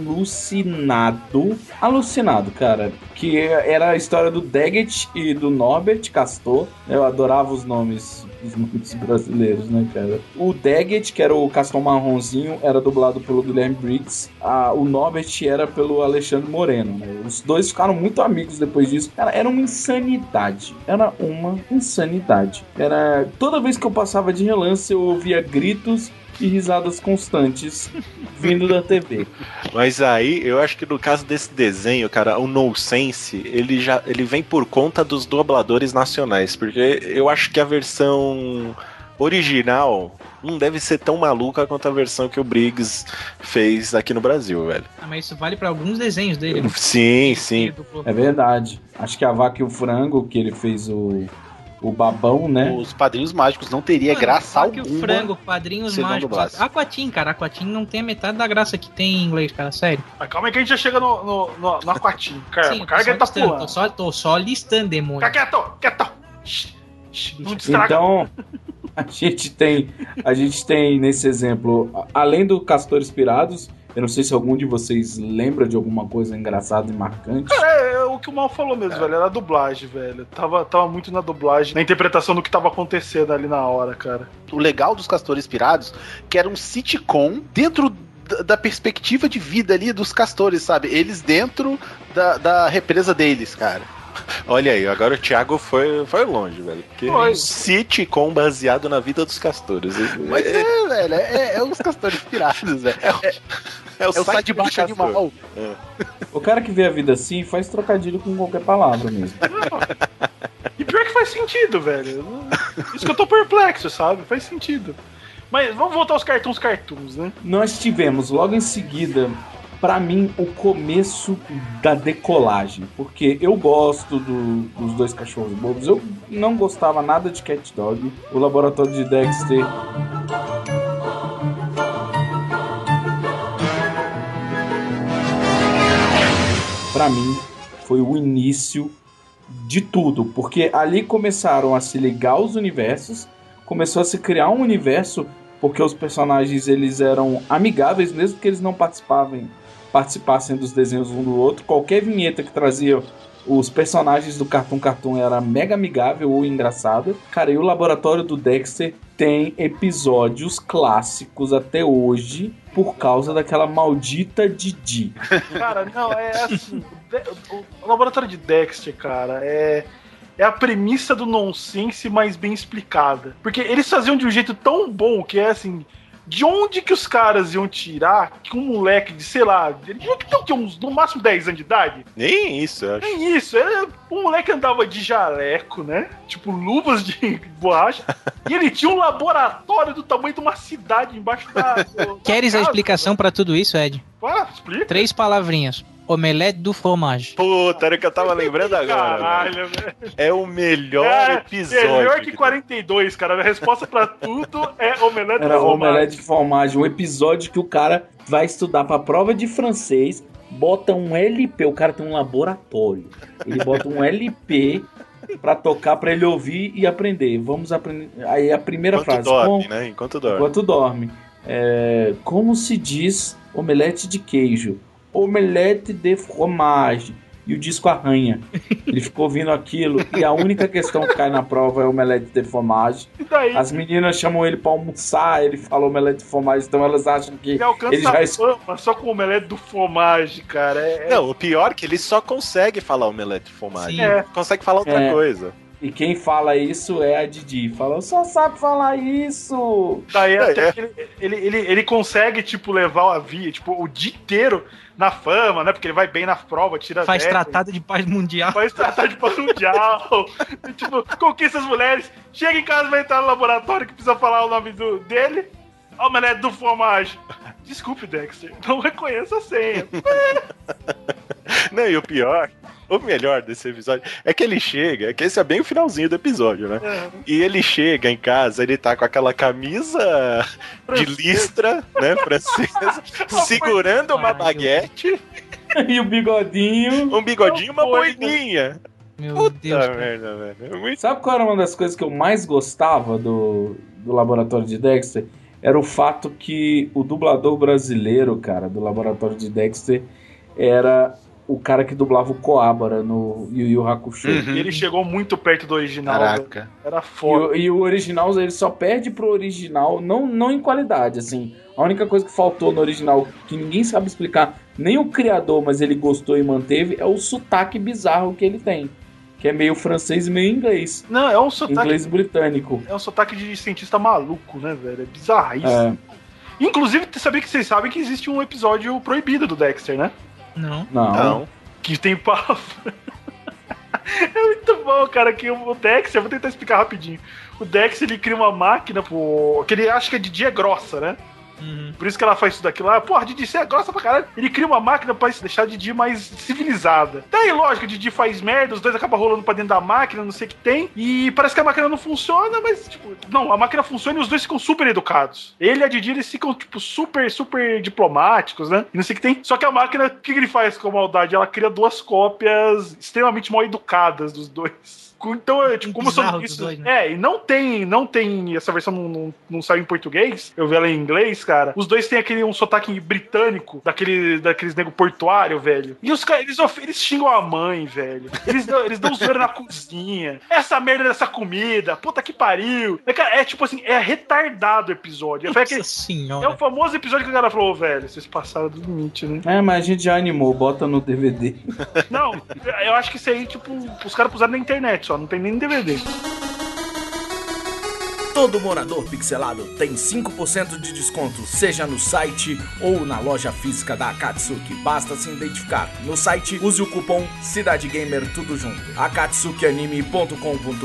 Speaker 2: alucinado, cara. Que era a história do Daggett e do Norbert Castor. Eu adorava os nomes brasileiros, né, cara? O Daggett, que era o Castor marronzinho, era dublado pelo Guilherme Briggs. O Norbert era pelo Alexandre Moreno, né? Os dois ficaram muito amigos depois disso. Cara, era uma insanidade. Toda vez que eu passava de relance, eu ouvia gritos e risadas constantes vindo da TV.
Speaker 3: Mas aí, eu acho que no caso desse desenho, cara, o nonsense, ele vem por conta dos dubladores nacionais, porque eu acho que a versão original não deve ser tão maluca quanto a versão que o Briggs fez aqui no Brasil, velho.
Speaker 4: Mas isso vale pra alguns desenhos dele.
Speaker 3: Sim.
Speaker 2: É verdade. Acho que a Vaca e o Frango, que ele fez o Babão, né?
Speaker 10: Os Padrinhos Mágicos não teria graça alguma.
Speaker 4: O Frango, Padrinhos Mágicos. Aquatim, cara. Aquatim não tem a metade da graça que tem em inglês, cara. Sério.
Speaker 1: Mas calma aí que a gente já chega no Aquatim. Cara,
Speaker 4: sim,
Speaker 1: cara que tá pulando.
Speaker 4: Tô só listando, demônio.
Speaker 1: Fica quieto. Não distraga.
Speaker 2: Então, a gente tem nesse exemplo, além do Castores Pirados, eu não sei se algum de vocês lembra de alguma coisa engraçada e marcante.
Speaker 1: Cara, é o que o Mal falou mesmo, velho. Era a dublagem, velho. Tava muito na dublagem, na interpretação do que tava acontecendo ali na hora, cara.
Speaker 10: O legal dos Castores Pirados, que era um sitcom dentro da perspectiva de vida ali dos castores, sabe? Eles dentro da represa deles, cara.
Speaker 3: Olha aí, agora o Thiago foi longe, velho. Porque é um sitcom baseado na vida dos castores.
Speaker 10: Mas velho, é os Castores Pirados, velho. É o site de baixo animal.
Speaker 2: O cara que vê a vida assim faz trocadilho com qualquer palavra mesmo.
Speaker 1: E pior que faz sentido, velho. Isso que eu tô perplexo, sabe? Faz sentido. Mas vamos voltar aos cartoons, né?
Speaker 2: Nós tivemos logo em seguida, pra mim, o começo da decolagem. Porque eu gosto dos dois cachorros bobos. Eu não gostava nada de Cat Dog. O Laboratório de Dexter. Pra mim, foi o início de tudo. Porque ali começaram a se ligar os universos. Começou a se criar um universo. Porque os personagens, eles eram amigáveis, mesmo que eles não participassem dos desenhos um do outro. Qualquer vinheta que trazia Os personagens do Cartoon era mega amigável ou engraçado. Cara, e o laboratório do Dexter tem episódios clássicos até hoje por causa daquela maldita Didi.
Speaker 1: Cara, não, é assim, o laboratório de Dexter, cara, é a premissa do nonsense, mas bem explicada. Porque eles faziam de um jeito tão bom que é assim... De onde que os caras iam tirar que um moleque de, sei lá, ele devia ter o quê? No máximo 10 anos de idade?
Speaker 3: Nem isso, eu acho.
Speaker 1: Nem isso. O moleque andava de jaleco, né? Tipo, luvas de borracha. E ele tinha um laboratório do tamanho de uma cidade embaixo da
Speaker 4: Queres
Speaker 1: casa,
Speaker 4: a explicação pra tudo isso, Ed?
Speaker 1: Explica.
Speaker 4: 3 palavrinhas. Omelete do fromage.
Speaker 3: Puta, era o que eu tava lembrando agora.
Speaker 1: Caralho, velho.
Speaker 3: É o melhor episódio.
Speaker 1: Melhor que 42, cara. A resposta pra tudo é omelete de fromage.
Speaker 2: Omelete de fromage. Um episódio que o cara vai estudar pra prova de francês, bota um LP, o cara tem um laboratório. Ele bota um LP pra tocar, pra ele ouvir e aprender. Vamos aprender. Aí a primeira frase.
Speaker 3: Dorme, né? Enquanto dorme.
Speaker 2: Como se diz omelete de queijo? Omelete de fromage. E o disco arranha. Ele ficou ouvindo aquilo e a única questão que cai na prova é omelete de fromage. As meninas chamam ele pra almoçar, ele fala omelete de fromage, então elas acham que
Speaker 1: ele alcança a fama só com omelete do fromage, cara.
Speaker 3: Não, o pior é que ele só consegue falar omelete de fromage. Consegue falar outra coisa.
Speaker 2: E quem fala isso é a Didi. Fala, eu só sabe falar isso.
Speaker 1: Daí até que ele consegue, tipo, levar a via, tipo, o dia inteiro na fama, né? Porque ele vai bem na prova, tira 10.
Speaker 4: Faz tratado de paz mundial.
Speaker 1: Faz tratado de paz mundial. Tipo, conquista as mulheres. Chega em casa, vai entrar no laboratório que precisa falar o nome dele. Omelete do fromage. Desculpe, Dexter, não reconheço a senha.
Speaker 3: Não, e o pior... O melhor desse episódio é que ele chega, que esse é bem o finalzinho do episódio, né? E ele chega em casa, ele tá com aquela camisa de listra, né, francesa, segurando uma baguete.
Speaker 2: E o bigodinho.
Speaker 3: Um bigodinho e uma boininha.
Speaker 4: Meu
Speaker 3: Puta
Speaker 4: Deus.
Speaker 3: merda, velho.
Speaker 2: Sabe qual era uma das coisas que eu mais gostava do laboratório de Dexter? Era o fato que o dublador brasileiro, cara, do laboratório de Dexter era... o cara que dublava o Coabara no Yu Yu Hakusho.
Speaker 1: E ele chegou muito perto do original.
Speaker 10: Caraca.
Speaker 1: Era foda.
Speaker 2: E o original, ele só perde pro original, não em qualidade, assim. A única coisa que faltou no original, que ninguém sabe explicar, nem o criador, mas ele gostou e manteve, é o sotaque bizarro que ele tem. Que é meio francês e meio inglês.
Speaker 1: Não, é um sotaque...
Speaker 2: Inglês britânico.
Speaker 1: É um sotaque de cientista maluco, né, velho? É bizarríssimo. Inclusive, vocês sabem que existe um episódio proibido do Dexter, né?
Speaker 4: Não.
Speaker 1: Que tem papo. É muito bom, cara, que o Dexter, eu vou tentar explicar rapidinho. O Dexter, ele cria uma máquina, que ele acha que a Didi é grossa, né? Por isso que ela faz tudo aquilo lá. Porra, a Didi, você é grossa pra caralho. Ele cria uma máquina pra deixar a Didi mais civilizada. Daí, lógico, a Didi faz merda, os dois acabam rolando pra dentro da máquina, não sei o que tem. E parece que a máquina não funciona, mas, tipo... Não, a máquina funciona e os dois ficam super educados. Ele e a Didi, eles ficam, tipo, super diplomáticos, né? E não sei o que tem. Só que a máquina, o que ele faz com a maldade? Ela cria 2 cópias extremamente mal educadas dos dois. Então, tipo, como são isso, dois, né? E não tem essa versão não saiu em português. Eu vi ela em inglês, cara. Os dois têm um sotaque britânico, daqueles nego portuário, velho. E os caras, eles xingam a mãe, velho. Eles dão zoeira na cozinha. Essa merda dessa comida, puta que pariu. É tipo assim, é retardado o episódio.
Speaker 4: Nossa senhora.
Speaker 1: É o famoso episódio que o cara falou, velho, vocês passaram do limite, né?
Speaker 2: Mas a gente já animou, bota no DVD.
Speaker 1: Não, eu acho que isso aí, tipo, os caras puseram na internet, só não tem nem DVD.
Speaker 9: Todo morador pixelado tem 5% de desconto, seja no site ou na loja física da Akatsuki. Basta se identificar. No site, use o cupom Cidade Gamer tudo junto. akatsukianime.com.br.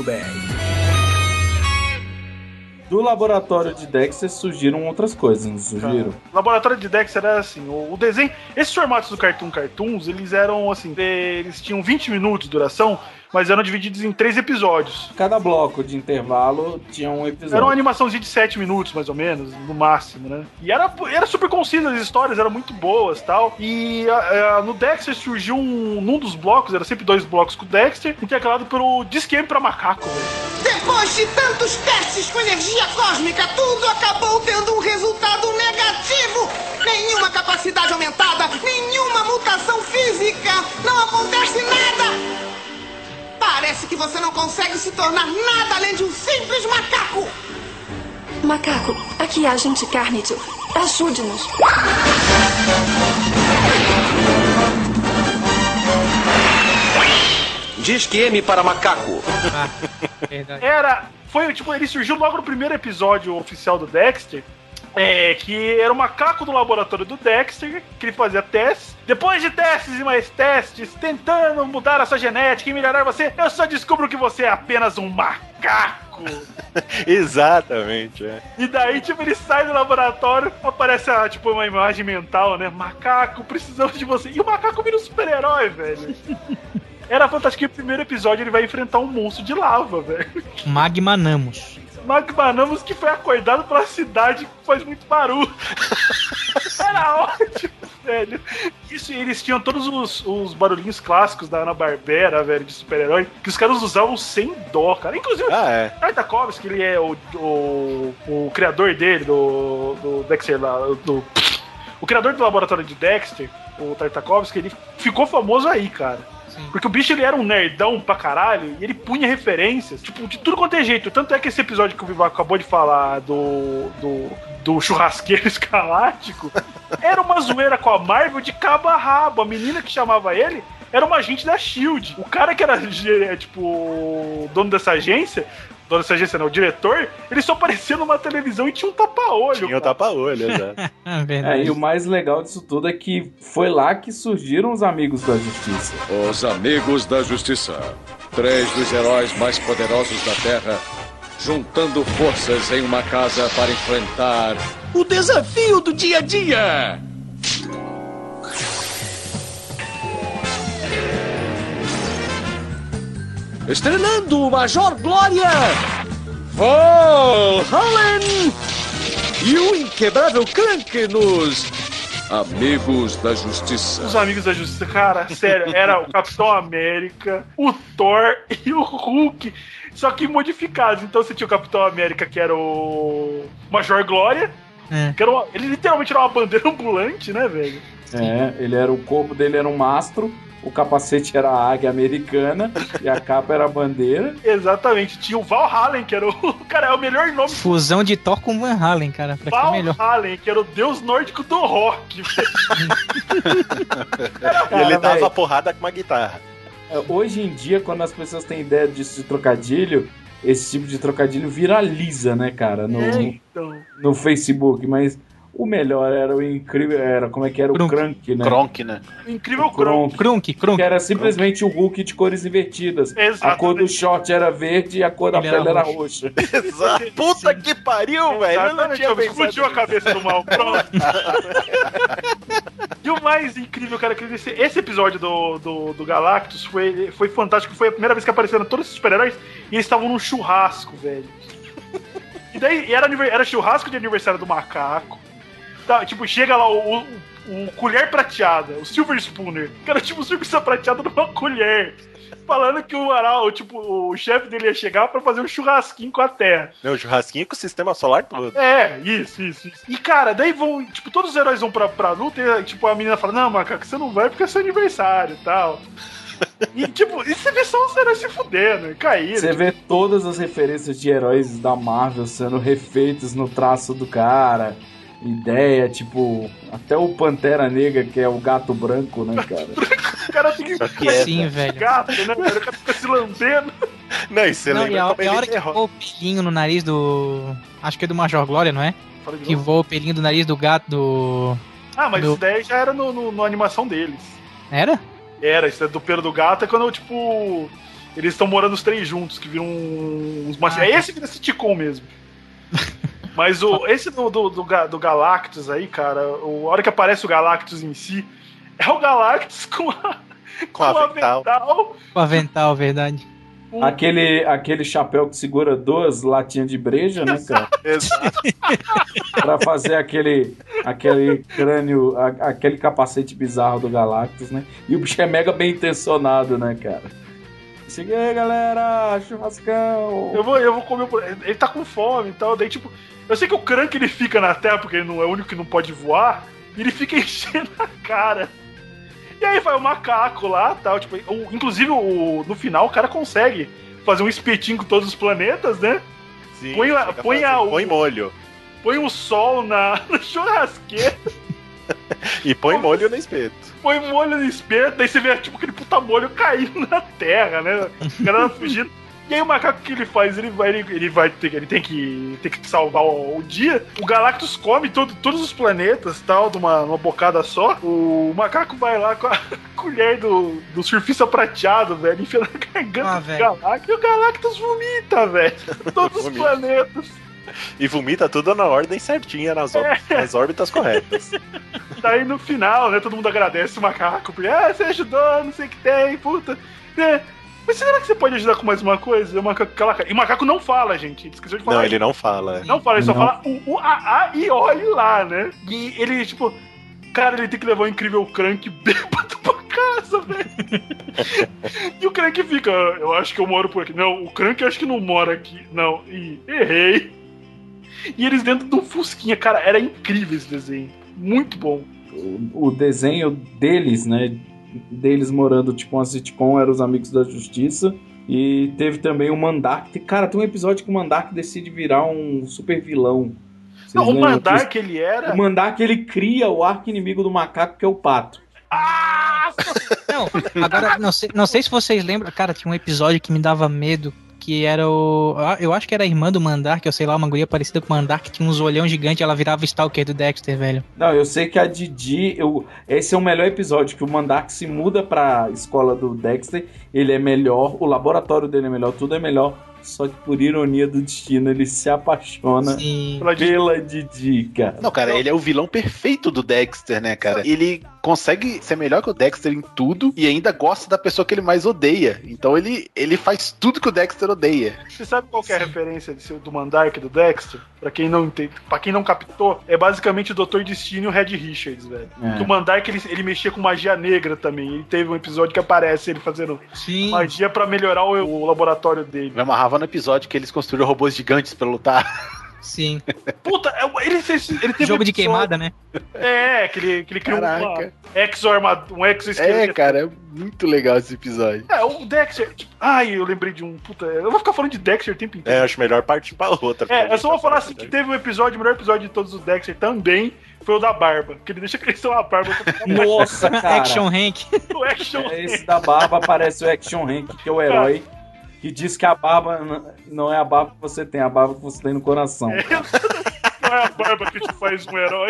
Speaker 2: Do laboratório de Dexter surgiram outras coisas, não surgiram?
Speaker 1: O laboratório de Dexter era assim, o desenho... Esses formatos do Cartoons, eles eram assim, eles tinham 20 minutos de duração, mas eram divididos em 3 episódios.
Speaker 2: Cada bloco de intervalo tinha um episódio.
Speaker 1: Era uma animaçãozinha de 7 minutos, mais ou menos, no máximo, né? E era super conciso, as histórias eram muito boas e tal. E no Dexter surgiu num dos blocos, era sempre 2 blocos com o Dexter, intercalado pelo Disque pra Macaco, velho.
Speaker 8: Depois de tantos testes com energia cósmica, tudo acabou tendo um resultado negativo. Nenhuma capacidade aumentada, nenhuma mutação física, não acontece nada. Parece que você não consegue se tornar nada além de um simples macaco!
Speaker 13: Macaco, aqui é a agente Carnage. Ajude-nos.
Speaker 11: Disque M para macaco.
Speaker 1: Ele surgiu logo no primeiro episódio oficial do Dexter. Que era o macaco do laboratório do Dexter, que ele fazia testes. Depois de testes e mais testes, tentando mudar a sua genética e melhorar você, eu só descubro que você é apenas um macaco.
Speaker 3: Exatamente,
Speaker 1: E daí, ele sai do laboratório, aparece, uma imagem mental, né? Macaco, precisamos de você. E o macaco vira um super-herói, velho. Era fantástico que no primeiro episódio ele vai enfrentar um monstro de lava, velho.
Speaker 4: Magmanamos,
Speaker 1: que foi acordado pela cidade que faz muito barulho. Era ótimo, velho. Isso, eles tinham todos os barulhinhos clássicos da Hanna-Barbera, velho, de super-herói, que os caras usavam sem dó, cara. Inclusive, o Tartakovsky, ele é o criador dele, do Dexter lá, o criador do laboratório de Dexter, o Tartakovsky, ele ficou famoso aí, cara. Porque o bicho, ele era um nerdão pra caralho e ele punha referências, de tudo quanto é jeito. Tanto é que esse episódio que o Vivaco acabou de falar do churrasqueiro escalástico era uma zoeira com a Marvel de cabo a rabo. A menina que chamava ele era uma agente da SHIELD. O cara que era, dono dessa agência não, o diretor, ele só aparecia numa televisão e tinha um tapa-olho.
Speaker 3: Tinha um tapa-olho, exato.
Speaker 2: E o mais legal disso tudo é que foi lá que surgiram os Amigos da Justiça.
Speaker 14: Os Amigos da Justiça. 3 dos heróis mais poderosos da Terra, juntando forças em uma casa para enfrentar o desafio do dia a dia. Estrenando o Major Glória, Valhallen e o inquebrável Crank nos Amigos da Justiça.
Speaker 1: Os Amigos da Justiça, cara, sério, era o Capitão América, o Thor e o Hulk, só que modificados. Então você tinha o Capitão América, que era o Major Glória, que era ele literalmente era uma bandeira ambulante, né, velho?
Speaker 2: O corpo dele era um mastro. O capacete era a águia americana e a capa era a bandeira.
Speaker 1: Exatamente. Tinha o Valhallen, que era o... Cara, é o melhor nome.
Speaker 4: Fusão de Thor com Van Halen, cara. Pra que melhor?
Speaker 1: Valhallen, que era o deus nórdico do rock.
Speaker 3: E ele dava porrada com uma guitarra.
Speaker 2: Hoje em dia, quando as pessoas têm ideia disso de trocadilho, esse tipo de trocadilho viraliza, né, cara? No Facebook, mas... O melhor era o incrível... Como é que era? O Crank, né?
Speaker 10: Kronk, né?
Speaker 1: O incrível Kronk.
Speaker 2: Que era simplesmente o Hulk de cores invertidas.
Speaker 1: Exatamente.
Speaker 2: A cor do short era verde e a cor da pele era roxa.
Speaker 3: Exato. Puta que pariu, velho. Eu não tinha pensado.
Speaker 1: Explodiu a cabeça do mal. Pronto. E o mais incrível, cara, que esse episódio do Galactus foi fantástico. Foi a primeira vez que apareceram todos esses super-heróis e eles estavam num churrasco, velho. E daí era churrasco de aniversário do macaco. Tá, chega lá o colher prateada, o Silver Spooner, que era o surpresa prateada numa colher, falando que o chefe dele ia chegar pra fazer um churrasquinho com a Terra.
Speaker 3: Meu, churrasquinho com o sistema solar todo.
Speaker 1: Isso. E, cara, daí vão, todos os heróis vão pra luta e, a menina fala, não, macaco, você não vai porque é seu aniversário e tal. E, e você vê só os heróis se fudendo, caíram.
Speaker 2: Você vê todas as referências de heróis da Marvel sendo refeitos no traço do cara. Ideia, até o Pantera Negra, que é o gato branco, né, cara?
Speaker 1: O cara tem que
Speaker 4: sim, velho.
Speaker 1: Gato, né? O cara fica se lambendo.
Speaker 3: Não, e você lembra
Speaker 4: como ele hora que voa o pelinho no nariz do... Acho que é do Major Glória, não é? Que voa o pelinho do nariz do gato do...
Speaker 1: Ah, mas isso daí já era no animação deles.
Speaker 4: Era?
Speaker 1: Era, isso é do pelo do gato, é quando, eles estão morando os 3 juntos, que viram uns... Esse vira sitcom mesmo. Mas esse do Galactus aí, cara, a hora que aparece o Galactus em si, é o Galactus com o avental.
Speaker 4: Com o avental, verdade.
Speaker 2: Aquele chapéu que segura 2 latinhas de breja, né, cara?
Speaker 3: Exato.
Speaker 2: Pra fazer aquele crânio, aquele capacete bizarro do Galactus, né? E o bicho é mega bem intencionado, né, cara? Chega aí, galera, churrascão.
Speaker 1: Eu vou comer. Ele tá com fome e tal. Daí, eu sei que o Crank ele fica na Terra porque ele não é o único que não pode voar. E ele fica enchendo a cara. E aí vai o macaco lá, tal, tipo, inclusive no final o cara consegue fazer um espetinho com todos os planetas, né?
Speaker 3: Sim,
Speaker 1: põe
Speaker 3: molho.
Speaker 1: Põe o sol na churrasqueira.
Speaker 3: E põe molho no espeto.
Speaker 1: Põe molho no espeto, daí você vê tipo aquele puta molho caindo na terra, né? O cara fugindo. E aí o macaco que ele faz? Ele tem que salvar o dia. O Galactus come todos os planetas, tal, numa bocada só. O macaco vai lá com a colher do surfista prateado, velho, enfia na garganta do Galactus. E o Galactus vomita, velho. Todos os planetas.
Speaker 3: E vomita tudo na ordem certinha, nas órbitas corretas.
Speaker 1: Daí no final, né, todo mundo agradece o macaco. Porque, você ajudou, não sei o que tem, puta. Né? Mas será que você pode ajudar com mais uma coisa? E o macaco não fala, gente. Ele esqueceu de falar.
Speaker 3: Não, ele não fala.
Speaker 1: Não fala, ele só fala a e olhe lá, né? E ele, tipo... Cara, ele tem que levar o incrível Crank bêbado pra casa, velho. E o Crank fica... Eu acho que eu moro por aqui. Não, o Crank eu acho que não mora aqui. Não, errei. E eles dentro de um fusquinha. Cara, era incrível esse desenho. Muito bom.
Speaker 2: O desenho deles, né? Deles morando tipo uma sitcom, eram os Amigos da Justiça. E teve também o Mandark. Cara, tem um episódio que o Mandark decide virar um super vilão.
Speaker 1: Não, o Mandark ele era...
Speaker 2: O Mandark ele cria o arqui-inimigo do macaco, que é o pato.
Speaker 4: Não, agora, não sei se vocês lembram. Cara, tinha um episódio que me dava medo, que era o... Eu acho que era a irmã do Mandark, ou sei lá, uma guria parecida com o Mandark, tinha uns olhão gigante, ela virava Stalker do Dexter, velho.
Speaker 2: Não, eu sei que a Didi... Esse é o melhor episódio, que o Mandark se muda pra escola do Dexter, ele é melhor, o laboratório dele é melhor, tudo é melhor, só que por ironia do destino, ele se apaixona pela Didi, cara.
Speaker 10: Não, cara, ele é o vilão perfeito do Dexter, né, cara? Ele consegue ser melhor que o Dexter em tudo e ainda gosta da pessoa que ele mais odeia. Então ele faz tudo que o Dexter odeia.
Speaker 1: Você sabe qual que é a referência do Mandark e do Dexter? Pra quem não entende, pra quem não captou, é basicamente o Dr. Destino e o Red Richards, velho. Que o Mandark, ele mexia com magia negra também. Ele teve um episódio que aparece ele fazendo magia pra melhorar o laboratório dele.
Speaker 10: Me amarrava no episódio que eles construíram robôs gigantes pra lutar.
Speaker 4: Sim.
Speaker 1: Puta, ele teve
Speaker 4: jogo de queimada, né?
Speaker 1: Que ele criou um exoesqueleto.
Speaker 10: Cara, é muito legal esse episódio.
Speaker 1: O Dexter... eu lembrei de um... Puta, eu vou ficar falando de Dexter o tempo inteiro.
Speaker 3: Acho melhor partir pra outra.
Speaker 1: Eu só vou falar assim, que teve um episódio, o melhor episódio de todos os Dexter também foi o da barba, porque ele deixa crescer uma barba.
Speaker 2: Nossa, cara.
Speaker 4: Action Hank.
Speaker 1: O Action Hank.
Speaker 2: Esse da barba parece o Action Hank, que é o herói. Que diz que a barba não é a barba que você tem, é a barba que você tem no coração.
Speaker 1: Não é a barba que te faz um herói.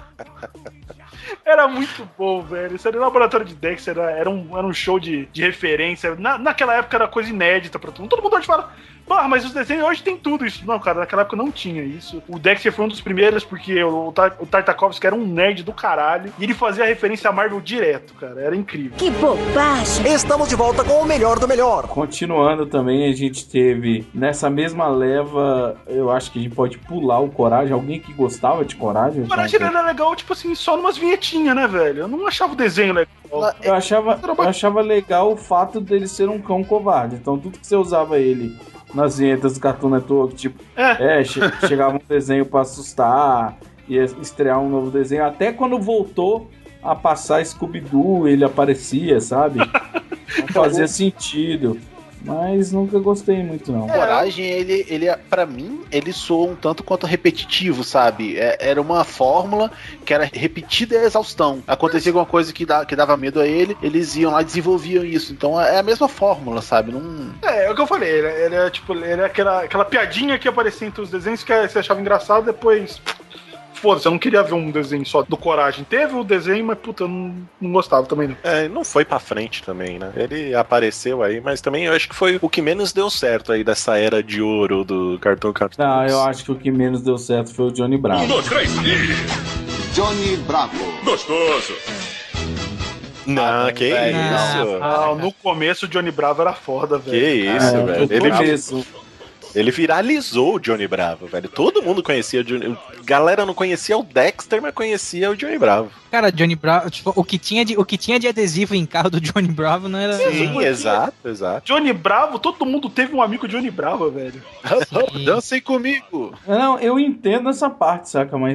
Speaker 1: Era muito bom, velho. Isso era o laboratório de Dexter, era um show de referência. Naquela época era coisa inédita pra todo mundo. Todo mundo hoje fala, mas os desenhos hoje tem tudo isso. Não, cara, naquela época não tinha isso. O Dexter foi um dos primeiros, porque o Tartakovsky era um nerd do caralho. E ele fazia referência a Marvel direto, cara. Era incrível.
Speaker 8: Que bobagem!
Speaker 15: Estamos de volta com o melhor do melhor.
Speaker 2: Continuando também, a gente teve nessa mesma leva, eu acho que a gente pode pular o Coragem. Alguém que gostava de Coragem?
Speaker 1: O Coragem era legal, tipo assim, só numas vinhetinhas, né, velho? Eu não achava o desenho legal.
Speaker 2: Eu achava legal o fato dele ser um cão covarde. Então tudo que você usava ele nas vinhetas do Cartoon Network, tipo, chegava um desenho pra assustar, ia estrear um novo desenho. Até quando voltou a passar Scooby-Doo, ele aparecia, sabe? Não fazia sentido. Mas nunca gostei muito, não.
Speaker 10: Coragem, ele pra mim, ele soa um tanto quanto repetitivo, sabe? Era uma fórmula que era repetida a exaustão. Acontecia alguma coisa que dava medo a ele, eles iam lá e desenvolviam isso. Então é a mesma fórmula, sabe? Não...
Speaker 1: É o que eu falei, ele era aquela piadinha que aparecia entre os desenhos que você achava engraçado, depois... Foda-se, eu não queria ver um desenho só do Coragem. Teve o desenho, mas puta, eu não gostava também não.
Speaker 3: Não foi pra frente também, né? Ele apareceu aí, mas também eu acho que foi o que menos deu certo aí dessa era de ouro do Cartoon Cartoons.
Speaker 2: Não, eu acho que o que menos deu certo foi o Johnny Bravo.
Speaker 7: 1, 2, 3
Speaker 15: Johnny Bravo.
Speaker 7: Gostoso.
Speaker 3: Não, que isso?
Speaker 1: Não, no começo o Johnny Bravo era foda, velho.
Speaker 3: Que isso, velho. Ele viralizou o Johnny Bravo, velho. Todo mundo conhecia o Johnny... Galera não conhecia o Dexter, mas conhecia o Johnny Bravo.
Speaker 4: Cara, Johnny Bravo, tipo, o que tinha de adesivo em carro do Johnny Bravo não era...
Speaker 3: Sim, exato.
Speaker 1: Johnny Bravo, todo mundo teve um amigo Johnny Bravo, velho.
Speaker 10: Dancem comigo.
Speaker 2: Não, eu entendo essa parte, saca? Mas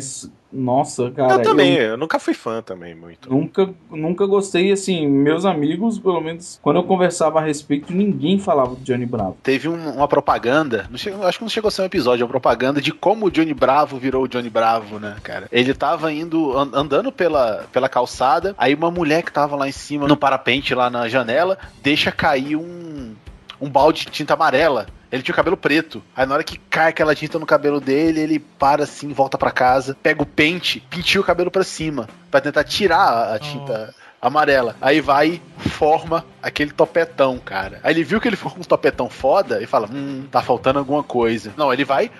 Speaker 2: Nossa, cara.
Speaker 3: Eu também, eu nunca fui fã também, muito.
Speaker 2: Nunca gostei, assim, meus amigos, pelo menos, quando eu conversava a respeito, ninguém falava do Johnny Bravo.
Speaker 10: Teve uma propaganda, acho que não chegou a ser um episódio, uma propaganda de como o Johnny Bravo virou o Johnny Bravo, né, cara? Ele tava andando pela calçada, aí uma mulher que tava lá em cima, no parapente, lá na janela, deixa cair um balde de tinta amarela. Ele tinha o cabelo preto. Aí na hora que cai aquela tinta no cabelo dele, ele para assim, volta pra casa, pega o pente, penteia o cabelo pra cima, pra tentar tirar a tinta amarela. Aí vai, forma aquele topetão, cara. Aí ele viu que ele formou um topetão foda e fala, tá faltando alguma coisa. Não, ele vai,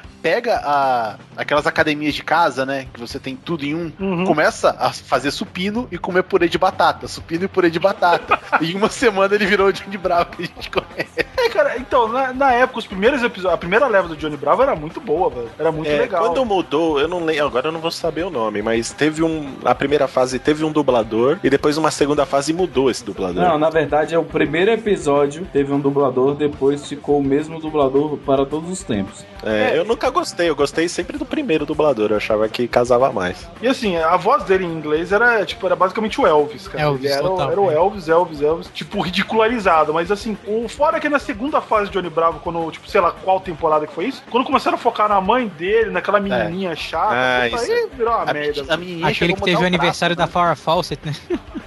Speaker 10: pega aquelas academias de casa, né, que você tem tudo em um, começa a fazer supino e comer purê de batata. Supino e purê de batata. E em uma semana ele virou o Johnny Bravo que a gente conhece.
Speaker 1: Cara, então, na época, os primeiros episódios, a primeira leva do Johnny Bravo era muito boa, velho. Era muito legal.
Speaker 3: Quando mudou, eu não lembro, agora eu não vou saber o nome, mas teve a primeira fase teve um dublador e depois uma segunda fase mudou esse dublador.
Speaker 2: Não, na verdade, o primeiro episódio teve um dublador, depois ficou o mesmo dublador para todos os tempos.
Speaker 3: Eu nunca gostei, eu gostei sempre do primeiro dublador, eu achava que casava mais.
Speaker 1: E assim, a voz dele em inglês era basicamente o Elvis, cara.
Speaker 4: Elvis,
Speaker 1: ele era o Elvis, tipo, ridicularizado, mas assim, o fora é que na segunda fase de Johnny Bravo, quando, tipo, sei lá qual temporada que foi isso, quando começaram a focar na mãe dele, naquela menininha chata, aí virou uma merda.
Speaker 4: Aquele que teve o aniversário da Farrah Fawcett, né?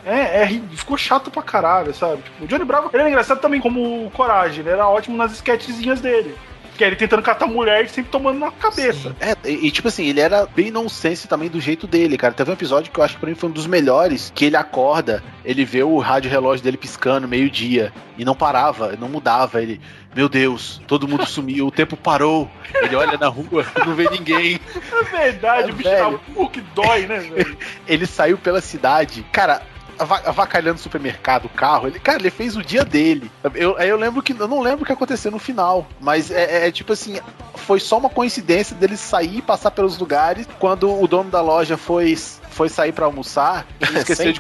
Speaker 1: Ficou chato pra caralho, sabe? Tipo, o Johnny Bravo, ele era engraçado também como Coragem, ele era ótimo nas sketchzinhas dele. Que é ele tentando catar mulher e sempre tomando na cabeça.
Speaker 10: E tipo assim, ele era bem nonsense também do jeito dele, cara. Teve um episódio que eu acho que pra mim foi um dos melhores, que ele acorda, ele vê o rádio relógio dele piscando meio-dia, e não parava, não mudava, ele... Meu Deus, todo mundo sumiu, o tempo parou. Ele olha na rua, não vê ninguém.
Speaker 1: É verdade, o bicho era que dói, né, velho?
Speaker 10: Ele saiu pela cidade. Cara, avacalhando o supermercado, o carro, ele fez o dia dele. Eu não lembro o que aconteceu no final, mas tipo assim, foi só uma coincidência dele sair e passar pelos lugares. Quando o dono da loja foi sair pra almoçar e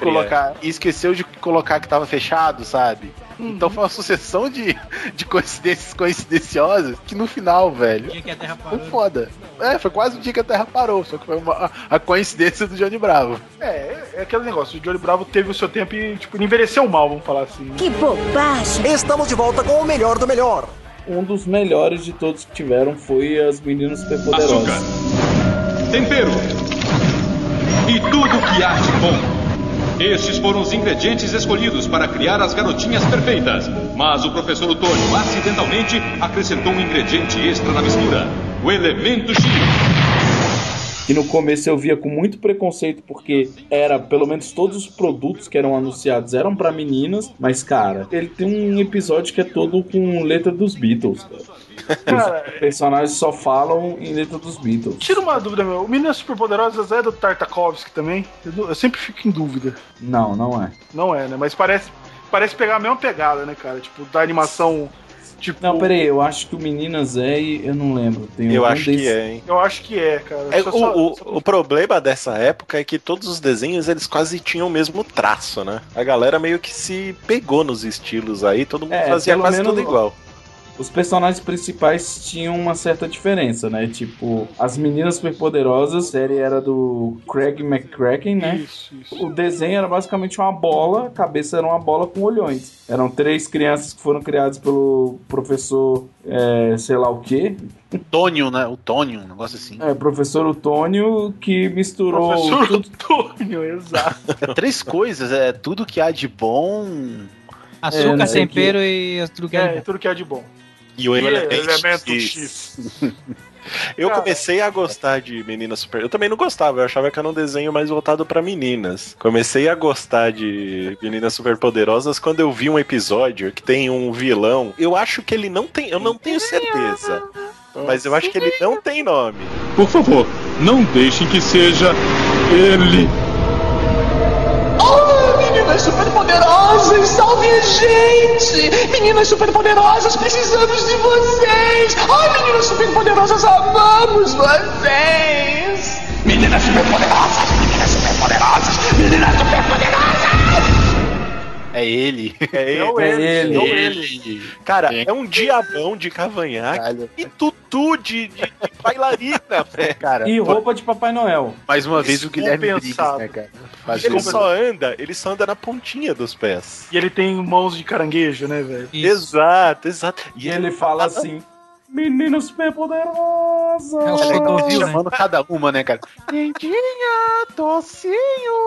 Speaker 10: esqueceu de colocar que tava fechado, sabe? Então foi uma sucessão de coincidências coincidenciosas que no final, velho,
Speaker 4: dia que a Terra parou.
Speaker 10: foi foda. Foi quase o dia que a Terra parou, só que foi a coincidência do Johnny Bravo.
Speaker 1: É aquele negócio, o Johnny Bravo teve o seu tempo e, tipo, ele envelheceu mal, vamos falar assim.
Speaker 15: Que bobagem! Estamos de volta com o melhor do melhor.
Speaker 2: Um dos melhores de todos que tiveram foi as Meninas Superpoderosas.
Speaker 16: Açúcar, tempero e tudo que há de bom. Estes foram os ingredientes escolhidos para criar as garotinhas perfeitas. Mas o professor Otônio acidentalmente acrescentou um ingrediente extra na mistura: o elemento X.
Speaker 2: E no começo eu via com muito preconceito, porque pelo menos todos os produtos que eram anunciados eram pra meninas, mas cara, ele tem um episódio que é todo com letra dos Beatles, cara. Os personagens só falam em letra dos Beatles.
Speaker 1: Tira uma dúvida, meu. O Meninas Superpoderosas é do Tartakovsky também? Eu sempre fico em dúvida.
Speaker 2: Não é.
Speaker 1: Não é, né? Mas parece pegar a mesma pegada, né, cara? Tipo, da animação... Tipo...
Speaker 2: Não, peraí, eu acho que o Meninas e eu não lembro.
Speaker 3: Eu acho que é, hein?
Speaker 1: Eu acho que é, cara.
Speaker 3: O problema dessa época é que todos os desenhos, eles quase tinham o mesmo traço, né? A galera meio que se pegou nos estilos aí, todo mundo fazia quase tudo igual.
Speaker 2: Os personagens principais tinham uma certa diferença, né? Tipo, as Meninas Superpoderosas, a série era do Craig McCracken, né?
Speaker 1: Isso.
Speaker 2: O desenho era basicamente uma bola, a cabeça era uma bola com olhões. Eram 3 crianças que foram criadas pelo professor, sei lá o quê.
Speaker 10: Tônio, né? O Tônio, um negócio assim.
Speaker 2: Professor Otônio, que misturou...
Speaker 1: Professor Otônio, exato.
Speaker 10: 3 coisas, tudo que há de bom...
Speaker 4: Açúcar, tempero e tudo que há de bom.
Speaker 1: Tudo que há de bom.
Speaker 3: E o elemento
Speaker 1: X.
Speaker 3: Eu comecei a gostar de Meninas Super... Eu também não gostava, eu achava que era um desenho mais voltado pra meninas. Comecei a gostar de Meninas Superpoderosas quando eu vi um episódio que tem um vilão. Eu acho que ele não tem... Eu não tenho certeza. Mas eu acho que ele não tem nome.
Speaker 16: Por favor, não deixem que seja ele.
Speaker 8: Meninas superpoderosas, salve a gente! Meninas superpoderosas, precisamos de vocês! Ai, meninas superpoderosas, amamos vocês! Meninas superpoderosas, meninas superpoderosas, meninas superpoderosas!
Speaker 10: É ele.
Speaker 3: É ele. Cara, é um diabão de cavanhaque e tutu de bailarina, velho.
Speaker 10: Cara,
Speaker 2: E roupa de Papai Noel.
Speaker 10: Mais uma vez o Guilherme Briggs, né, cara?
Speaker 3: Ele só anda na pontinha dos pés.
Speaker 1: E ele tem mãos de caranguejo, né, velho?
Speaker 3: Exato.
Speaker 2: E ele fala assim: meninos superpoderosos.
Speaker 10: Chamando cada uma, né, cara? Lindinha, docinho.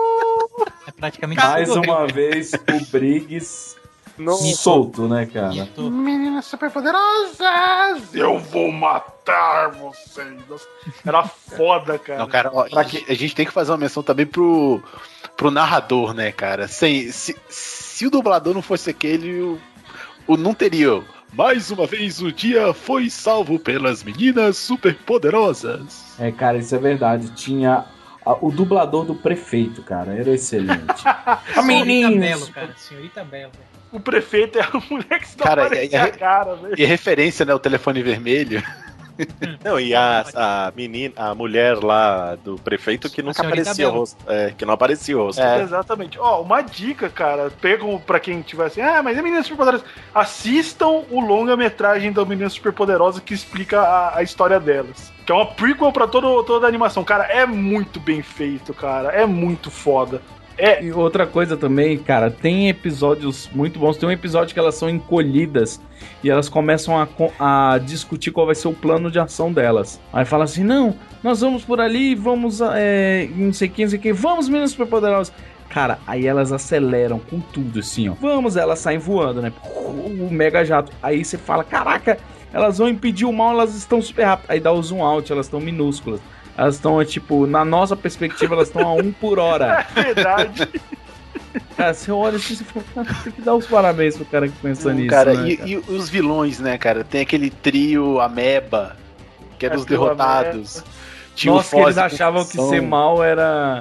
Speaker 4: É praticamente
Speaker 2: mais uma vez o Briggs solto, né, cara?
Speaker 1: Meninas superpoderosas, eu vou matar vocês. Era foda, cara.
Speaker 10: Não, cara, ó, a gente tem que fazer uma menção também pro narrador, né, cara? Se o dublador não fosse aquele, não teria. Mais uma vez o dia foi salvo pelas meninas superpoderosas.
Speaker 2: É, cara, isso é verdade. Tinha o dublador do prefeito, cara. Era excelente.
Speaker 4: A menina Belo, cara. Senhorita Belo.
Speaker 1: O prefeito é a mulher que se
Speaker 10: cara,
Speaker 1: aparecia a cara, velho.
Speaker 10: E referência, né? O telefone vermelho.
Speaker 3: Não, e a menina, a mulher lá do prefeito que nunca aparecia o rosto. Que não aparecia o rosto.
Speaker 1: Exatamente. Ó, uma dica, cara. Pegam pra quem tiver assim, mas é Meninas Superpoderosas. Assistam o longa-metragem da Meninas Superpoderosas que explica a história delas. Que é uma prequel pra toda a animação. Cara, é muito bem feito, cara. É muito foda.
Speaker 2: E outra coisa também, cara, tem episódios muito bons. Tem um episódio que elas são encolhidas e elas começam a discutir qual vai ser o plano de ação delas. Aí fala assim, não, nós vamos por ali, vamos, não sei quem, vamos, meninas superpoderosas. Cara, aí elas aceleram com tudo, assim, ó. Vamos, elas saem voando, né? O mega jato. Aí você fala, caraca, elas vão impedir o mal, elas estão super rápidas. Aí dá o zoom out, elas estão minúsculas. Elas estão, tipo, na nossa perspectiva, elas estão a 1 por hora.
Speaker 1: É verdade.
Speaker 2: Cara, você olha assim e fala, tem que dar os parabéns pro cara que pensa nisso.
Speaker 10: Cara,
Speaker 2: né,
Speaker 10: e os vilões, né, cara? Tem aquele trio Ameba, que é dos derrotados.
Speaker 2: Nossa, que eles achavam que ser mal era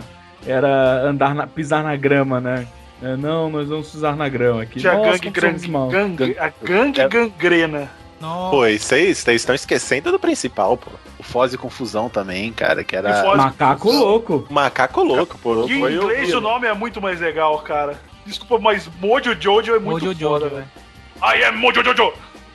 Speaker 2: pisar na grama, né? Não, nós vamos pisar na grama aqui.
Speaker 1: Tinha a gangue gangrena.
Speaker 3: Pô, vocês estão esquecendo do principal, pô.
Speaker 10: O Foz e Confusão também, cara, que era...
Speaker 2: Macaco Louco.
Speaker 3: Macaco Louco, pô.
Speaker 1: Que em inglês o nome é muito mais legal, cara. Desculpa, mas Mojo Jojo é muito foda, velho. I am Mojo Jojo!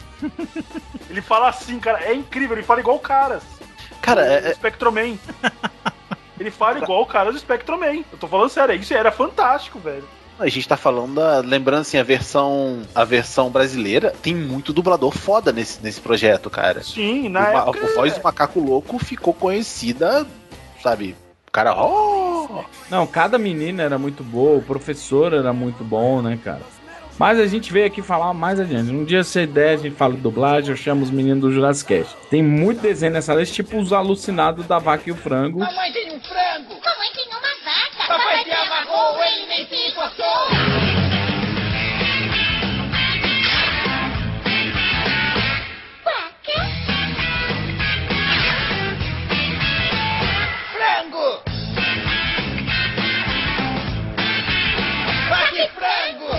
Speaker 1: Ele fala assim, cara, é incrível, ele fala igual o Caras.
Speaker 10: Cara,
Speaker 1: Spectroman. Ele fala igual o Caras do Spectroman. Eu tô falando sério, isso era fantástico, velho.
Speaker 10: A gente tá falando lembrando assim, a versão brasileira tem muito dublador foda nesse projeto, cara.
Speaker 1: Sim, na época...
Speaker 10: A voz do Macaco Louco ficou conhecida, sabe? O cara...
Speaker 2: Não, cada menina era muito boa, o professor era muito bom, né, cara? Mas a gente veio aqui falar mais adiante. Um dia, se der, a gente fala de dublagem, eu chamo os meninos do Jurassic Cast. Tem muito desenho nessa lista, tipo os alucinados da Vaca e o Frango.
Speaker 8: Mamãe tem um frango!
Speaker 6: Mamãe tem uma vaca!
Speaker 8: Papai te amarrou, ele nem se encostou!
Speaker 6: Vaca?
Speaker 8: Frango! Vaca e frango!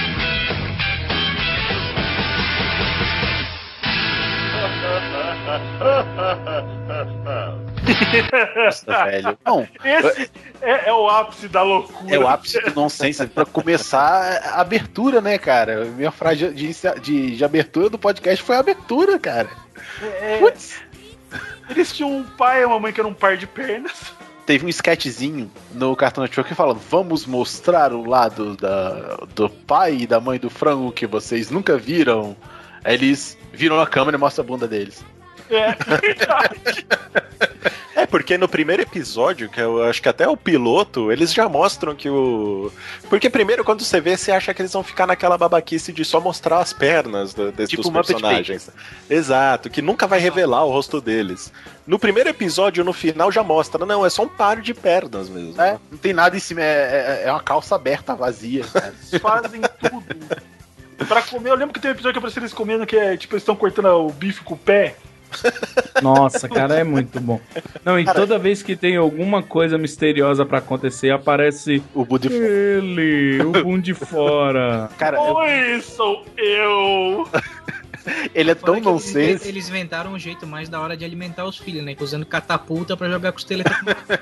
Speaker 10: Nossa, velho. Não,
Speaker 1: esse é o ápice da loucura.
Speaker 10: É o ápice do nonsense. Pra começar, a abertura, né, cara? Minha frase de abertura do podcast foi a abertura, cara.
Speaker 1: Putz. Eles tinham um pai e uma mãe que era um par de pernas.
Speaker 10: Teve um sketchzinho no Cartoon Network que fala: vamos mostrar o lado do pai e da mãe do frango que vocês nunca viram. Aí eles viram a câmera e mostram a bunda deles.
Speaker 1: É verdade.
Speaker 3: Porque no primeiro episódio, que eu acho que até o piloto, eles já mostram que o... Porque primeiro, quando você vê, você acha que eles vão ficar naquela babaquice de só mostrar as pernas dos personagens. Exato, que nunca vai revelar o rosto deles. No primeiro episódio, no final, já mostra. Não, é só um par de pernas mesmo.
Speaker 10: Não tem nada em cima, é uma calça aberta, vazia.
Speaker 1: Eles fazem tudo. Pra comer, eu lembro que tem um episódio que apareceu eles comendo que é, tipo, eles estão cortando o bife com o pé.
Speaker 2: Nossa, cara, é muito bom. Não, e toda vez que tem alguma coisa misteriosa pra acontecer, aparece
Speaker 10: o Bu de fora.
Speaker 2: O Bu de fora.
Speaker 10: Cara,
Speaker 1: oi, sou eu.
Speaker 10: Ele é tão nonsense.
Speaker 4: Eles inventaram um jeito mais da hora de alimentar os filhos, né? Usando catapulta pra jogar costeleta.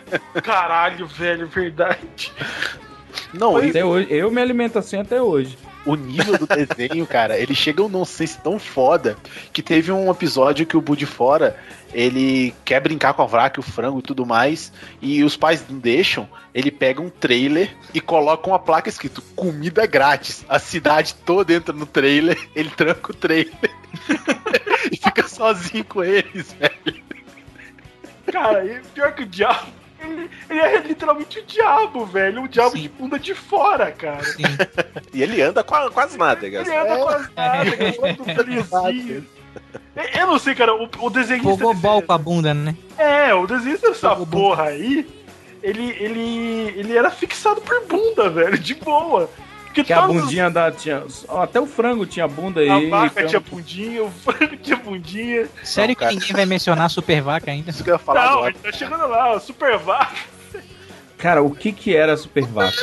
Speaker 1: Caralho, velho, verdade.
Speaker 10: Não,
Speaker 2: até hoje, eu me alimento assim até hoje.
Speaker 10: o nível do desenho, cara, ele chega a um nonsense tão foda que teve um episódio que o Bu de Fora, ele quer brincar com a vaca, o frango e tudo mais, e os pais não deixam, ele pega um trailer e coloca uma placa escrito comida grátis. A cidade toda entra no trailer, ele tranca o trailer e fica sozinho com eles, velho.
Speaker 1: Cara, e pior que o diabo, ele é literalmente o diabo, velho. O diabo de bunda de fora, cara.
Speaker 4: Sim.
Speaker 3: E ele anda com as nádegas.
Speaker 1: Ele anda com as nádegas, todo felizinho. Eu não sei, cara, o desenhista...
Speaker 4: Pogobol com a bunda, né?
Speaker 1: O desenhista dessa porra aí, ele era fixado por bunda, velho, de boa.
Speaker 2: Que a bundinha tinha. Até o frango tinha bunda aí.
Speaker 1: A vaca tinha bundinha, o frango tinha bundinha.
Speaker 4: Sério que ninguém vai mencionar a Super Vaca ainda?
Speaker 10: Isso que eu ia falar
Speaker 1: Não,
Speaker 10: agora.
Speaker 1: a gente tá chegando lá, a Super Vaca.
Speaker 2: Cara, o que era a Super Vaca?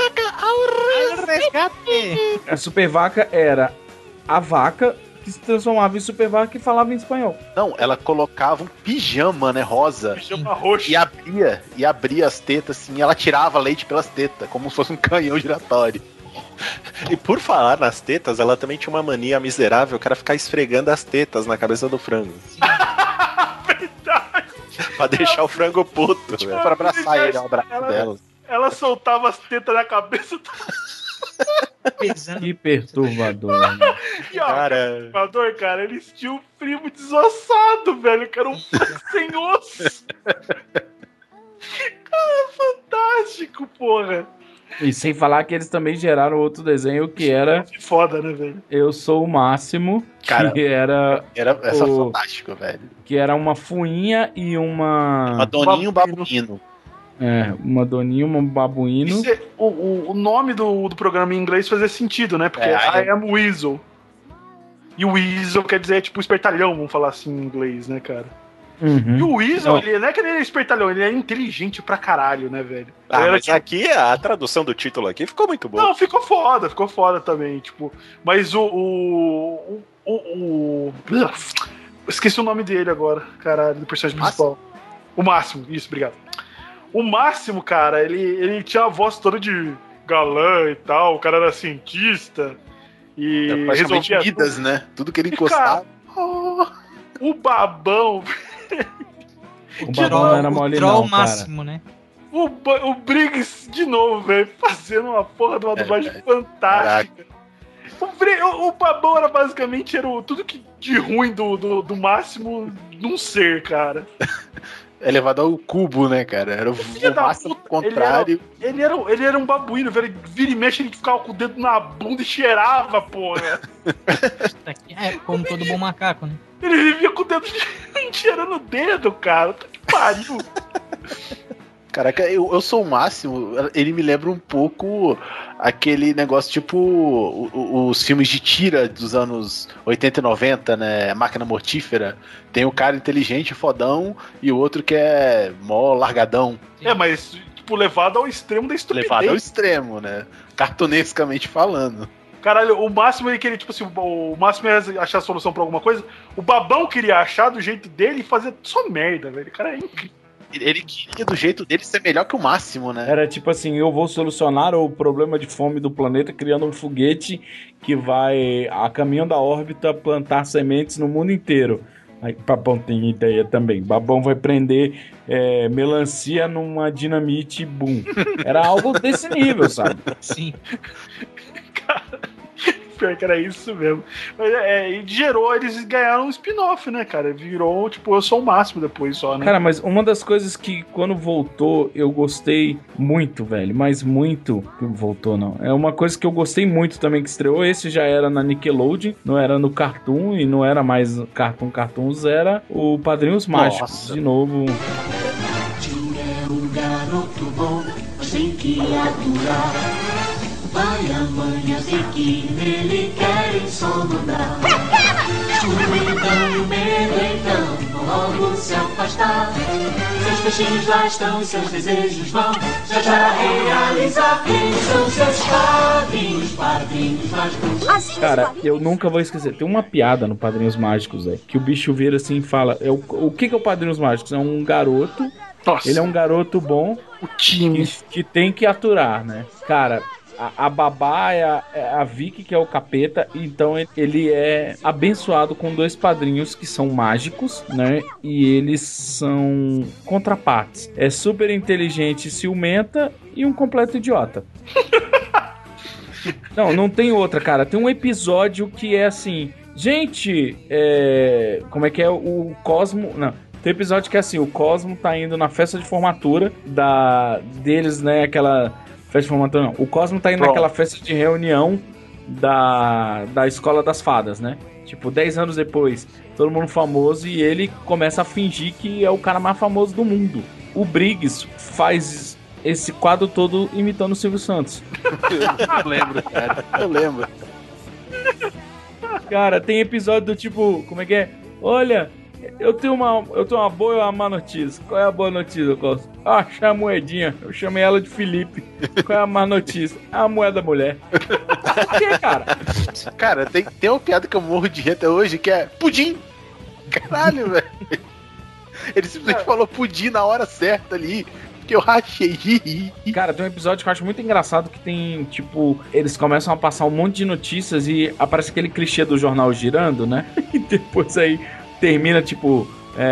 Speaker 2: A Super Vaca era a vaca que se transformava em Super Vaca e falava em espanhol.
Speaker 10: Não, ela colocava um pijama, né, rosa.
Speaker 1: Pijama roxo.
Speaker 10: E abria as tetas, assim, e ela tirava leite pelas tetas, como se fosse um canhão giratório.
Speaker 3: E por falar nas tetas, ela também tinha uma mania miserável, que era ficar esfregando as tetas na cabeça do frango.
Speaker 1: Verdade.
Speaker 3: Pra deixar o frango puto,
Speaker 10: Tipo,
Speaker 3: velho.
Speaker 10: pra abraçar ele, o abraço dela.
Speaker 1: Ela soltava as tetas na cabeça
Speaker 2: Que perturbador. Né?
Speaker 1: E ó, perturbador, cara, eles tinham um primo desossado, velho, que era um sem osso. Cara, fantástico, porra.
Speaker 2: E sem falar que eles também geraram outro desenho que era...
Speaker 1: Foda, né, velho?
Speaker 2: Eu Sou o Máximo,
Speaker 10: Cara,
Speaker 2: que era
Speaker 10: essa fantástico, velho.
Speaker 2: Que era uma fuinha e uma
Speaker 10: doninha e um babuíno.
Speaker 2: Uma doninha, um babuíno.
Speaker 1: O nome do programa em inglês fazia sentido, né? Porque I am Weasel. E o Weasel quer dizer, tipo, espertalhão, vamos falar assim em inglês, né, cara?
Speaker 2: Uhum.
Speaker 1: E o Weasel, ele não é que ele é espertalhão, ele é inteligente pra caralho, né, velho?
Speaker 3: Mas aqui, a tradução do título aqui ficou muito boa.
Speaker 1: Não, ficou foda também, tipo. Mas esqueci o nome dele agora, caralho, do personagem principal. O Máximo, isso, obrigado. O Máximo, cara, ele tinha a voz toda de galã e tal, o cara era cientista e
Speaker 10: praticamente Midas, né? Tudo que ele encostava.
Speaker 1: O Babão.
Speaker 2: O Babão não era mole não,
Speaker 4: Máximo, né?
Speaker 1: O Briggs, de novo, velho, fazendo uma porra de uma dublagem fantástica. O Babão era basicamente tudo que de ruim do Máximo num ser, cara.
Speaker 10: Elevado ao cubo, né, cara? Era o máximo contrário.
Speaker 1: Ele era um babuíno, velho. Vira e mexe, ele ficava com o dedo na bunda e cheirava, porra.
Speaker 4: Como todo bom macaco, né?
Speaker 1: Ele vivia com o dedo cheirando o dedo, cara. Que pariu.
Speaker 10: Caraca, eu Sou o Máximo, ele me lembra um pouco aquele negócio tipo os filmes de tira dos anos 80 e 90, né? Máquina Mortífera. Tem o cara inteligente, fodão, e o outro que é mó largadão.
Speaker 1: Mas, tipo, levado ao extremo da estupidez.
Speaker 10: Levado ao extremo, né? Cartunescamente falando.
Speaker 1: Caralho, o Máximo ele queria, tipo assim, o Máximo ia achar a solução pra alguma coisa. O Babão queria achar do jeito dele e fazer só merda, velho. O cara é incrível.
Speaker 10: Ele queria, do jeito dele, ser melhor que o Máximo, né?
Speaker 2: Era tipo assim, eu vou solucionar o problema de fome do planeta criando um foguete que vai, a caminho da órbita, plantar sementes no mundo inteiro. Aí Babão tem ideia também. Babão vai prender melancia numa dinamite, boom. Era algo desse nível, sabe?
Speaker 4: Sim.
Speaker 1: Cara, pior que era isso mesmo. Mas e gerou, eles ganharam um spin-off, né, cara? Virou, tipo, Eu Sou o Máximo depois só, né?
Speaker 2: Cara, mas uma das coisas que quando voltou eu gostei muito, velho, mas muito. Voltou não. É uma coisa que eu gostei muito também que estreou. Esse já era na Nickelodeon, não era no Cartoon e não era mais Cartoons, era o Padrinhos Mágicos. De novo.
Speaker 8: Tio é um garoto bom, mas tem que aturar. Pai e a mãe, eu sei que nele querem só mandar. Escuridão e o medo, então, logo se afastar. Seus peixinhos lá estão, seus desejos vão já realizar. Quem são seus padrinhos mágicos?
Speaker 2: Cara, eu nunca vou esquecer. Tem uma piada no Padrinhos Mágicos, que o bicho vira assim e fala: o que é o Padrinhos Mágicos? É um garoto. Nossa. Ele é um garoto bom.
Speaker 1: O time.
Speaker 2: Que tem que aturar, né? Cara, a babá é a Vicky, que é o capeta, então ele é abençoado com 2 padrinhos que são mágicos, né? E eles são contrapartes. É super inteligente e ciumenta e um completo idiota. Não tem outra, cara. Tem um episódio que é assim... Gente, como é que é o Cosmo... Não, tem um episódio que é assim, o Cosmo tá indo na festa de formatura deles, né, aquela... Festa de formatura não. O Cosmo tá indo naquela festa de reunião da Escola das Fadas, né? Tipo, 10 anos depois, todo mundo famoso e ele começa a fingir que é o cara mais famoso do mundo. O Briggs faz esse quadro todo imitando o Silvio Santos.
Speaker 10: Eu lembro, cara. Eu lembro.
Speaker 2: Cara, tem episódio do tipo, como é que é? Olha, eu tenho uma boa e uma má notícia. Qual é a boa notícia, Costa? Ah, achei a moedinha. Eu chamei ela de Felipe. Qual é a má notícia? A moeda mulher. Por que, cara?
Speaker 10: Cara, tem uma piada que eu morro de rir até hoje, que é pudim. Caralho, velho. Ele simplesmente falou pudim na hora certa ali. Que eu rachei.
Speaker 2: Cara, tem um episódio que eu acho muito engraçado que tem, tipo, eles começam a passar um monte de notícias e aparece aquele clichê do jornal girando, né? E depois aí termina, tipo,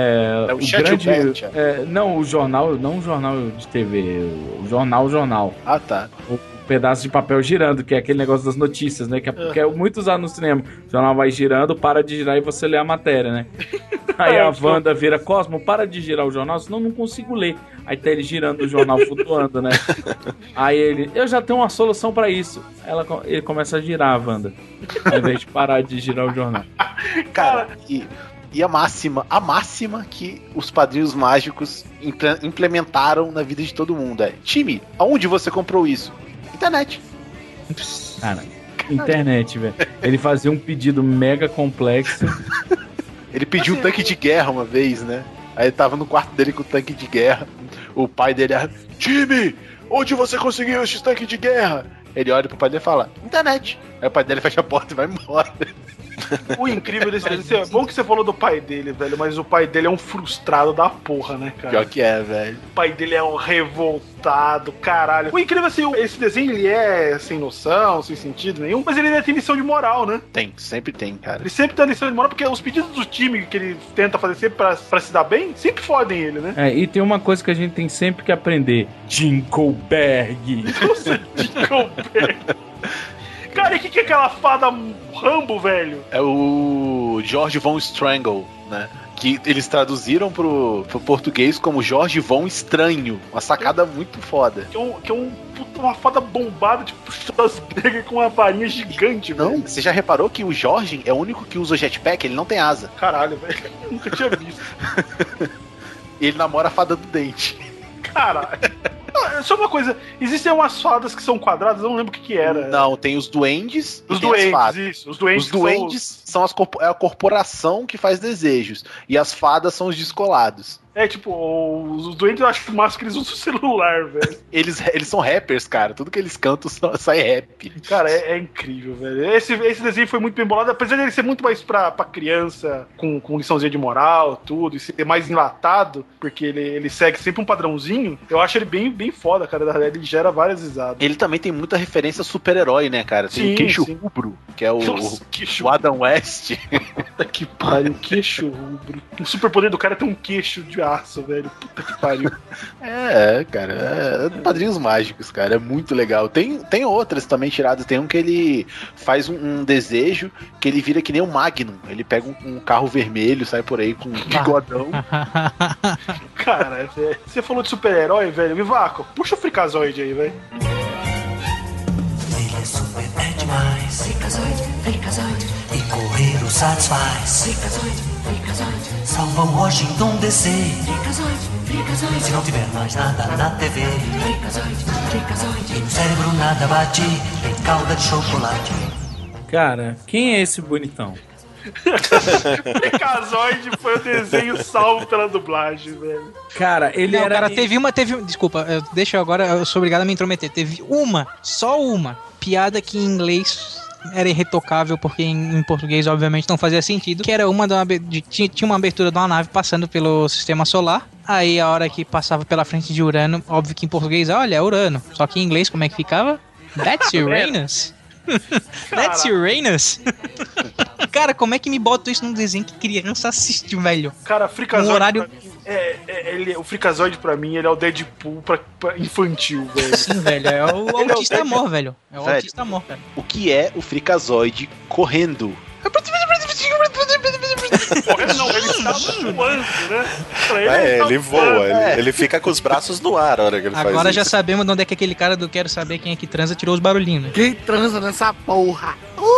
Speaker 2: o grande... não, o jornal de TV, o jornal.
Speaker 10: Ah, tá.
Speaker 2: O pedaço de papel girando, que é aquele negócio das notícias, né? Que é muito usado no cinema. O jornal vai girando, para de girar e você lê a matéria, né? Aí a Wanda vira, Cosmo, para de girar o jornal, senão eu não consigo ler. Aí tá ele girando o jornal flutuando, né? Aí ele, eu já tenho uma solução pra isso. Ele começa a girar a Wanda, ao invés de parar de girar o jornal.
Speaker 10: Cara, e a máxima que os padrinhos mágicos implementaram na vida de todo mundo é: time, aonde você comprou isso? Internet.
Speaker 2: Cara, internet, velho. Ele fazia um pedido mega complexo.
Speaker 10: Ele pediu um tanque de guerra uma vez, né? Aí ele tava no quarto dele com o tanque de guerra. O pai dele time, onde você conseguiu esse tanque de guerra? Ele olha pro pai dele e fala, internet. Aí o pai dele fecha a porta e vai embora.
Speaker 1: O incrível desse é bom que você falou do pai dele, velho, mas o pai dele é um frustrado da porra, né, cara?
Speaker 10: Pior que é, velho.
Speaker 1: O pai dele é um revoltado, caralho. O incrível é assim, esse desenho ele é sem noção, sem sentido nenhum, mas ele tem lição de moral, né?
Speaker 10: Tem, sempre tem, cara.
Speaker 1: Ele sempre tem lição de moral, porque os pedidos do time que ele tenta fazer sempre pra se dar bem, sempre fodem ele, né?
Speaker 2: E tem uma coisa que a gente tem sempre que aprender. Jinkleberg.
Speaker 1: Nossa, Jinkleberg. Cara, e o que é aquela fada Rambo, velho?
Speaker 10: É o George Von Strangle, né? Que eles traduziram pro português como Jorge Von Estranho. Uma sacada muito foda.
Speaker 1: Que é uma fada bombada, tipo, Schwarzenegger com uma varinha gigante, velho.
Speaker 10: Não, você já reparou que o Jorge é o único que usa jetpack? Ele não tem asa.
Speaker 1: Caralho, velho. Eu nunca tinha visto.
Speaker 10: Ele namora a fada do dente.
Speaker 1: Caralho. Só uma coisa, existem umas fadas que são quadradas, eu não lembro o que era.
Speaker 10: Não, tem os duendes.
Speaker 1: Os duendes, isso. Os duendes
Speaker 10: são a corporação que faz desejos. E as fadas são os descolados.
Speaker 1: É, tipo, os duendes eu acho massa que eles usam o celular, velho.
Speaker 10: Eles são rappers, cara. Tudo que eles cantam sai rap.
Speaker 1: Cara, é incrível, velho. Esse desenho foi muito bem bolado, apesar dele ser muito mais pra criança, com liçãozinha de moral, tudo, e ser mais enlatado, porque ele segue sempre um padrãozinho. Eu acho ele bem foda, cara. Ele gera várias risadas.
Speaker 10: Ele também tem muita referência a super-herói, né, cara? Tem o Queixo Rubro, que é o Adam West.
Speaker 1: Puta que pariu, Queixo Rubro. O superpoder do cara é ter um queixo de aço, velho. Puta que pariu.
Speaker 10: Cara. Padrinhos mágicos, cara. É muito legal. Tem outras também tiradas. Tem um que ele faz um desejo que ele vira que nem um Magnum. Ele pega um carro vermelho, sai por aí com um bigodão.
Speaker 1: Cara, você falou de super-herói, velho. Vivaco, puxa o Freakazoid aí, velho.
Speaker 8: Ele é super, é demais. Freakazoid. E correr o satisfaz. Freakazoid. Salva o Washington DC. Freakazoid. Se não tiver mais nada na TV. Freakazoid. E no cérebro nada bate. Tem calda de chocolate.
Speaker 2: Cara, quem é esse bonitão?
Speaker 1: Freakazoid foi o desenho salvo pela dublagem, velho.
Speaker 2: Cara,
Speaker 4: Desculpa, eu sou obrigado a me intrometer. Teve só uma piada que em inglês era irretocável, porque em português obviamente não fazia sentido, que era tinha uma abertura de uma nave passando pelo sistema solar. Aí a hora que passava pela frente de Urano, óbvio que em português, olha, é Urano. Só que em inglês como é que ficava? That's Uranus? That's Uranus? Cara, como é que me bota isso num desenho que criança assiste, velho?
Speaker 1: Cara, Freakazoid
Speaker 4: horário...
Speaker 1: pra mim, o Freakazoid pra mim, ele é o Deadpool pra infantil, velho.
Speaker 4: Sim, velho, é o autista amor, velho. É o autista amor, cara.
Speaker 10: O que é o Freakazoid correndo?
Speaker 1: Correndo não, ele tá voando, né?
Speaker 3: Ele voa, ele fica com os braços no ar a hora que ele faz isso.
Speaker 4: Agora já sabemos de onde é que aquele cara do Quero Saber Quem é que transa tirou os barulhinhos, né?
Speaker 17: Quem transa nessa porra?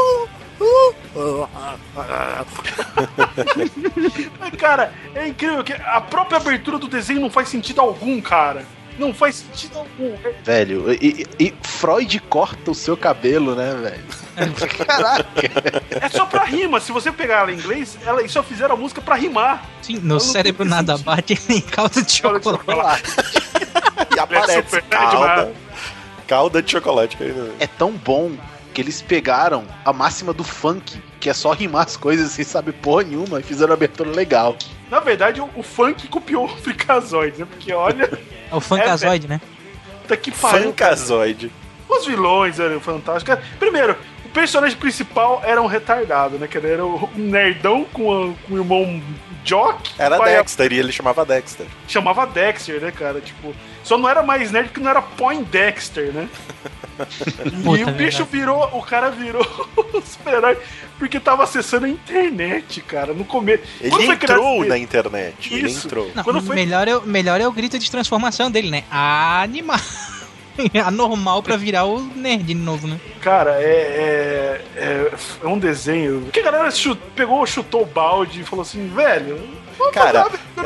Speaker 1: Cara, é incrível que a própria abertura do desenho não faz sentido algum, cara. Não faz sentido algum.
Speaker 10: Velho, e Freud corta o seu cabelo, né, velho? Caraca.
Speaker 1: É só pra rima. Se você pegar ela em inglês, eles só fizeram a música pra rimar.
Speaker 4: Sim, no cérebro nada bate nem calda de chocolate.
Speaker 3: E aparece calda de chocolate.
Speaker 10: É tão bom que eles pegaram a máxima do funk, que é só rimar as coisas sem saber porra nenhuma, e fizeram uma abertura legal.
Speaker 1: Na verdade, o funk copiou o Freakazoid, né? Porque olha...
Speaker 4: É o Funkazoid, né?
Speaker 1: Tá que pariu.
Speaker 3: Funkazoid.
Speaker 1: Os vilões eram fantásticos. Primeiro, o personagem principal era um retardado, né? Que ele era um nerdão com o irmão Jock.
Speaker 3: Era Dexter, e ele chamava Dexter.
Speaker 1: Chamava Dexter, né, cara? Tipo, só não era mais nerd porque não era Poindexter, né? E o bicho virou, o cara virou o super-herói porque tava acessando a internet, cara, no começo.
Speaker 3: Ele entrou na internet. Ele entrou.
Speaker 4: Não, melhor é o grito de transformação dele, né? Animal. Anormal pra virar o nerd de novo, né?
Speaker 1: Cara, é um desenho que a galera chutou o balde e falou assim, velho,
Speaker 3: cara,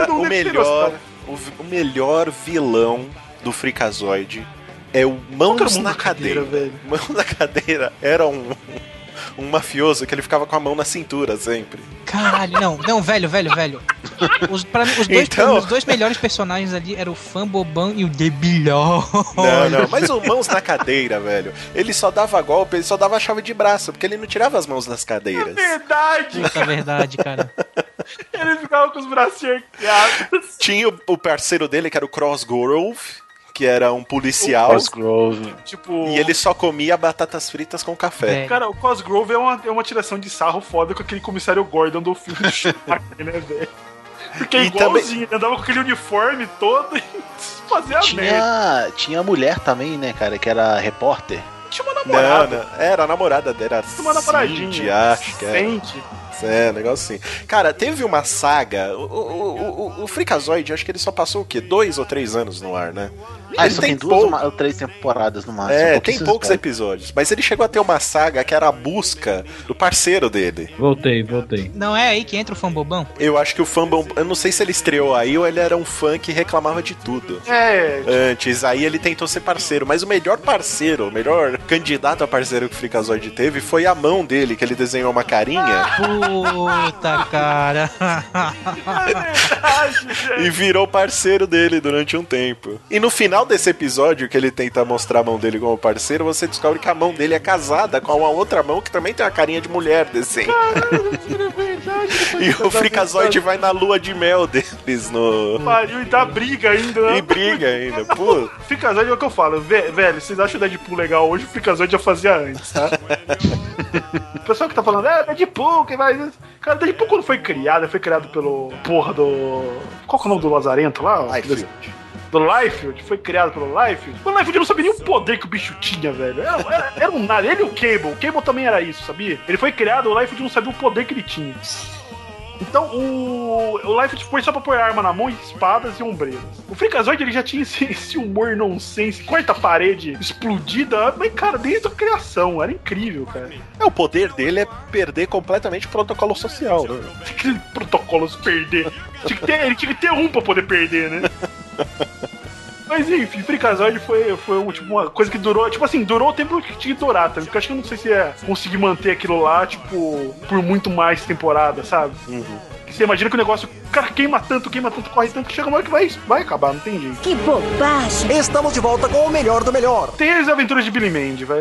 Speaker 3: o melhor vilão do Freakazoid é o Mãos na Cadeira, velho. Mãos na Cadeira era um mafioso que ele ficava com a mão na cintura sempre.
Speaker 4: Caralho, não, velho. Pra mim, os dois melhores personagens ali eram o Fã Bobão e o Debilhão.
Speaker 3: Não, mas o Mãos na Cadeira, velho, ele só dava golpe, ele só dava chave de braço, porque ele não tirava as mãos das cadeiras.
Speaker 1: É verdade!
Speaker 4: Puta verdade, cara.
Speaker 1: Ele ficava com os bracinhos arqueados.
Speaker 3: Tinha o parceiro dele, que era o Cosgrove, que era um policial.
Speaker 1: Tipo...
Speaker 3: E ele só comia batatas fritas com café.
Speaker 1: Cara, o Cosgrove é uma tiração de sarro foda com aquele comissário Gordon do filme do Schumacher, né, velho? Porque é igualzinho, ele andava com aquele uniforme todo e fazia merda.
Speaker 10: Tinha a mulher também, né, cara, que era repórter.
Speaker 1: Tinha uma namorada.
Speaker 3: Não, era a namorada dela.
Speaker 1: Tinha uma namoradinha.
Speaker 3: Cindy, acho que era. É, negócio assim. Cara, teve uma saga. O Freakazoid, acho que ele só passou o quê? 2 ou 3 anos no ar, né?
Speaker 10: Ele só tem 2 ou 3 temporadas no máximo.
Speaker 3: É, tem poucos episódios. Mas ele chegou a ter uma saga que era a busca do parceiro dele.
Speaker 2: Voltei.
Speaker 4: Não é aí que entra o Fã Bobão?
Speaker 3: Eu acho que o Fã Bobão... Eu não sei se ele estreou aí ou ele era um fã que reclamava de tudo. Antes, aí ele tentou ser parceiro. Mas o melhor parceiro, o melhor candidato a parceiro que o Freakazoid teve foi a mão dele, que ele desenhou uma carinha.
Speaker 4: Puta, cara.
Speaker 1: É verdade, gente.
Speaker 3: E virou parceiro dele durante um tempo. E no final desse episódio, que ele tenta mostrar a mão dele como parceiro, você descobre que a mão dele é casada com uma outra mão que também tem uma carinha de mulher desenho.
Speaker 1: É verdade.
Speaker 3: E o Freakazoid vai na lua de mel deles no...
Speaker 1: Pariu e dá briga ainda, né?
Speaker 3: E briga ainda, pô.
Speaker 1: Freakazoid é o que eu falo, velho, vocês acham o Deadpool legal hoje, o Freakazoid já fazia antes, tá? O pessoal que tá falando, Deadpool, que vai... Cara, Deadpool quando foi criado pelo... Porra do... Qual que é o nome do Lazarento lá? Do Liefeld, foi criado pelo Liefeld. O Liefeld não sabia nem o poder que o bicho tinha, velho. Era um nada. Ele e o Cable também era isso, sabia? Ele foi criado, o Liefeld não sabia o poder que ele tinha. Então, o Liefeld foi só pra pôr arma na mão, espadas e ombreiras. O Freakazoid, ele já tinha esse humor nonsense, quarta parede explodida, mas, cara, desde a criação, era incrível, cara.
Speaker 3: O poder dele é perder completamente o protocolo social, né?
Speaker 1: Aquele protocolo de perder. Ele tinha que ter um pra poder perder, né? Mas enfim, Freakazoid foi uma coisa que durou, tipo assim, durou o tempo que tinha que durar, tá? Porque eu acho que eu não sei se ia conseguir manter aquilo lá, tipo, por muito mais temporada, sabe? Você imagina que o negócio, cara, queima tanto, corre tanto, que chega uma hora que vai acabar, não tem jeito.
Speaker 15: Que bobagem! Estamos de volta com o melhor do melhor.
Speaker 1: Tem as aventuras de Billy Mandy, velho.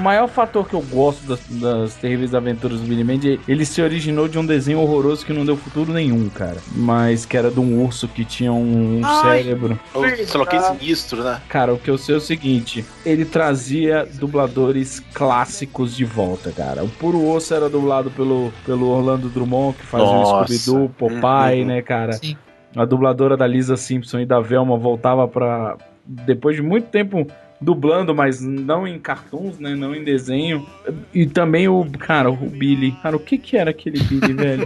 Speaker 2: maior fator que eu gosto das terríveis aventuras do Billy Mandy, ele se originou de um desenho horroroso que não deu futuro nenhum, cara. Mas que era de um urso que tinha um cérebro.
Speaker 10: Só que sinistro, né?
Speaker 2: Cara, o que eu sei é o seguinte, ele trazia dubladores clássicos de volta, cara. O Puro Osso era dublado pelo Orlando Drummond, que fazia o Scooby-Doo, Popeye, né, cara? Sim. A dubladora da Lisa Simpson e da Velma voltava pra... Depois de muito tempo dublando, mas não em cartoons, né? Não em desenho. E também o Billy. Cara, o que era aquele Billy, velho?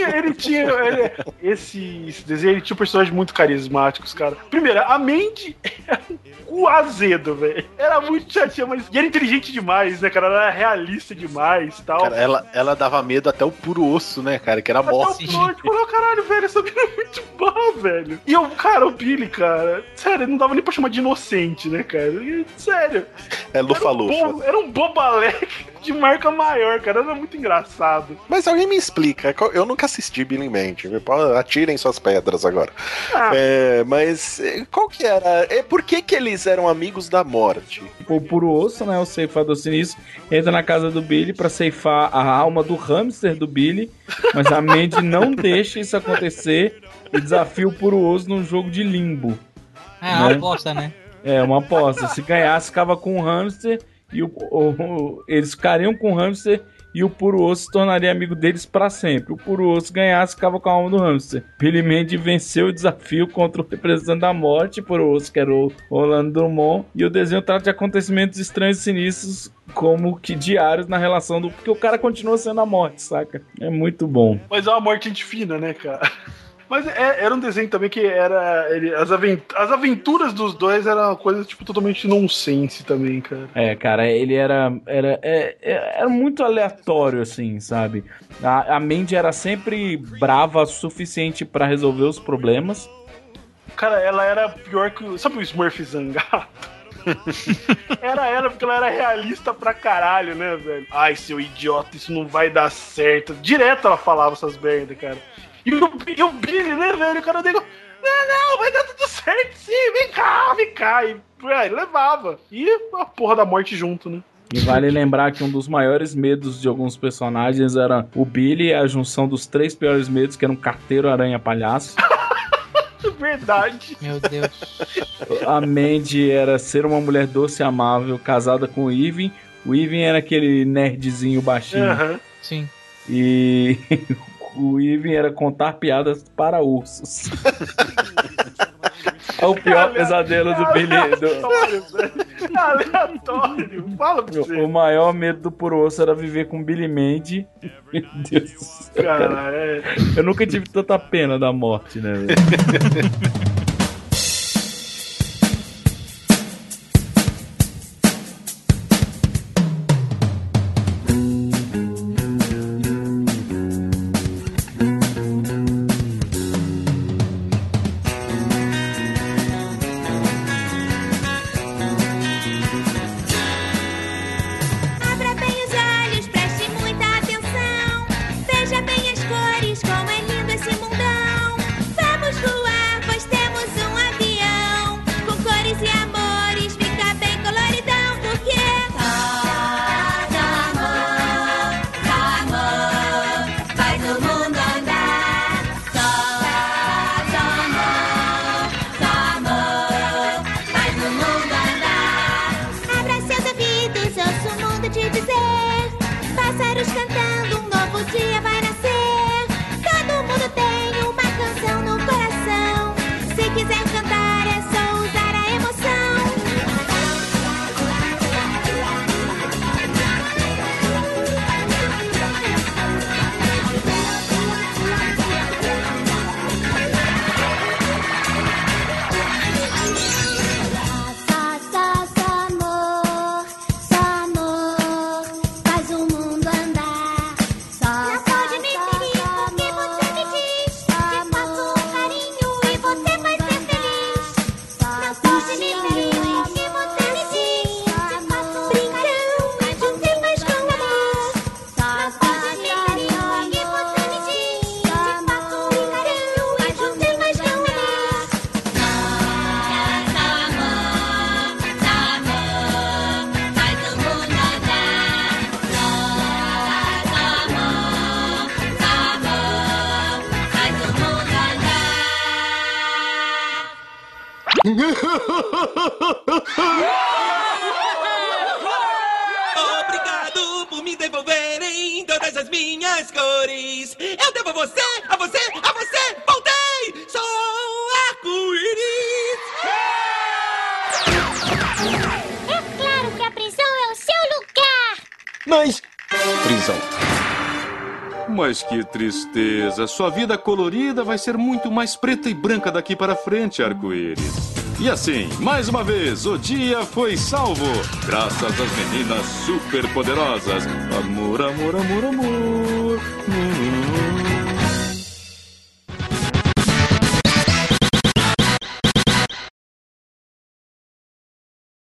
Speaker 1: Esse desenho, ele tinha personagens muito carismáticos, cara. Primeiro, a Mandy era um azedo, velho. Era muito chatinha, mas... E era inteligente demais, né, cara? Ela era realista demais e tal.
Speaker 10: Cara, ela dava medo até o Puro Osso, né, cara? Que era morte.
Speaker 1: Caralho, velho, essa menina é muito boa, velho. E o Billy, cara... Sério, não dava nem pra chamar de inocente, né, cara? Sério.
Speaker 3: É lufa-lufa.
Speaker 1: Era um bobalec de marca maior, cara. Era muito engraçado.
Speaker 3: Mas alguém me explica. Eu nunca assisti Billy Mandy. Atirem suas pedras agora. Mas qual que era? Por que eles eram amigos da morte?
Speaker 2: O Puro Osso, né? O ceifador sinistro entra na casa do Billy pra ceifar a alma do hamster do Billy. Mas a Mandy não deixa isso acontecer e desafia o Puro Osso num jogo de limbo.
Speaker 4: Uma aposta, né?
Speaker 2: É, uma aposta. Se ganhasse, ficava com o hamster e eles ficariam com o hamster e o Puro Osso se tornaria amigo deles pra sempre. O Puro Osso ganhasse, ficava com a alma do hamster. Billy Mandy venceu o desafio contra o representante da morte, Puro Osso, que era o Orlando Drummond, e o desenho trata de acontecimentos estranhos e sinistros como que diários na relação do... Porque o cara continua sendo a morte, saca? É muito bom.
Speaker 1: Mas é uma morte gente fina, né, cara? Mas era um desenho também que era... As aventuras dos dois eram uma coisa, tipo, totalmente nonsense também, cara.
Speaker 2: É, cara, ele era muito aleatório, assim, sabe? A Mandy era sempre brava o suficiente pra resolver os problemas.
Speaker 1: Cara, ela era pior que... Sabe o Smurf zangado? Era porque ela era realista pra caralho, né, velho? Ai, seu idiota, isso não vai dar certo. Direto ela falava essas merdas, cara. E o Billy, né, velho? O cara dele, não, vai dar tudo certo sim, vem cá. E levava. E a porra da morte junto, né?
Speaker 2: E vale lembrar que um dos maiores medos de alguns personagens era o Billy e a junção dos 3 piores medos, que eram carteiro, aranha, palhaço.
Speaker 1: Verdade.
Speaker 4: Meu Deus.
Speaker 2: A Mandy era ser uma mulher doce e amável, casada com o Irving. O Irving era aquele nerdzinho baixinho.
Speaker 1: Uhum.
Speaker 4: Sim.
Speaker 2: E... o Irving era contar piadas para ursos. É o pior pesadelo do Billy.
Speaker 1: Aleatório. Fala pra você.
Speaker 2: O maior medo do Puro Osso era viver com Billy Mandy. Meu Deus do céu.
Speaker 1: Cara,
Speaker 2: Eu nunca tive tanta pena da morte, né, velho?
Speaker 18: Obrigado por me devolverem todas as minhas cores. Eu devo a você, a você, a você. Voltei! Sou arco-íris.
Speaker 19: É claro que a prisão é o seu lugar.
Speaker 14: Mas... prisão.
Speaker 16: Mas que tristeza. Sua vida colorida vai ser muito mais preta e branca daqui para frente, arco-íris. E assim, mais uma vez, o dia foi salvo. Graças às meninas super poderosas. Amor, amor, amor, amor.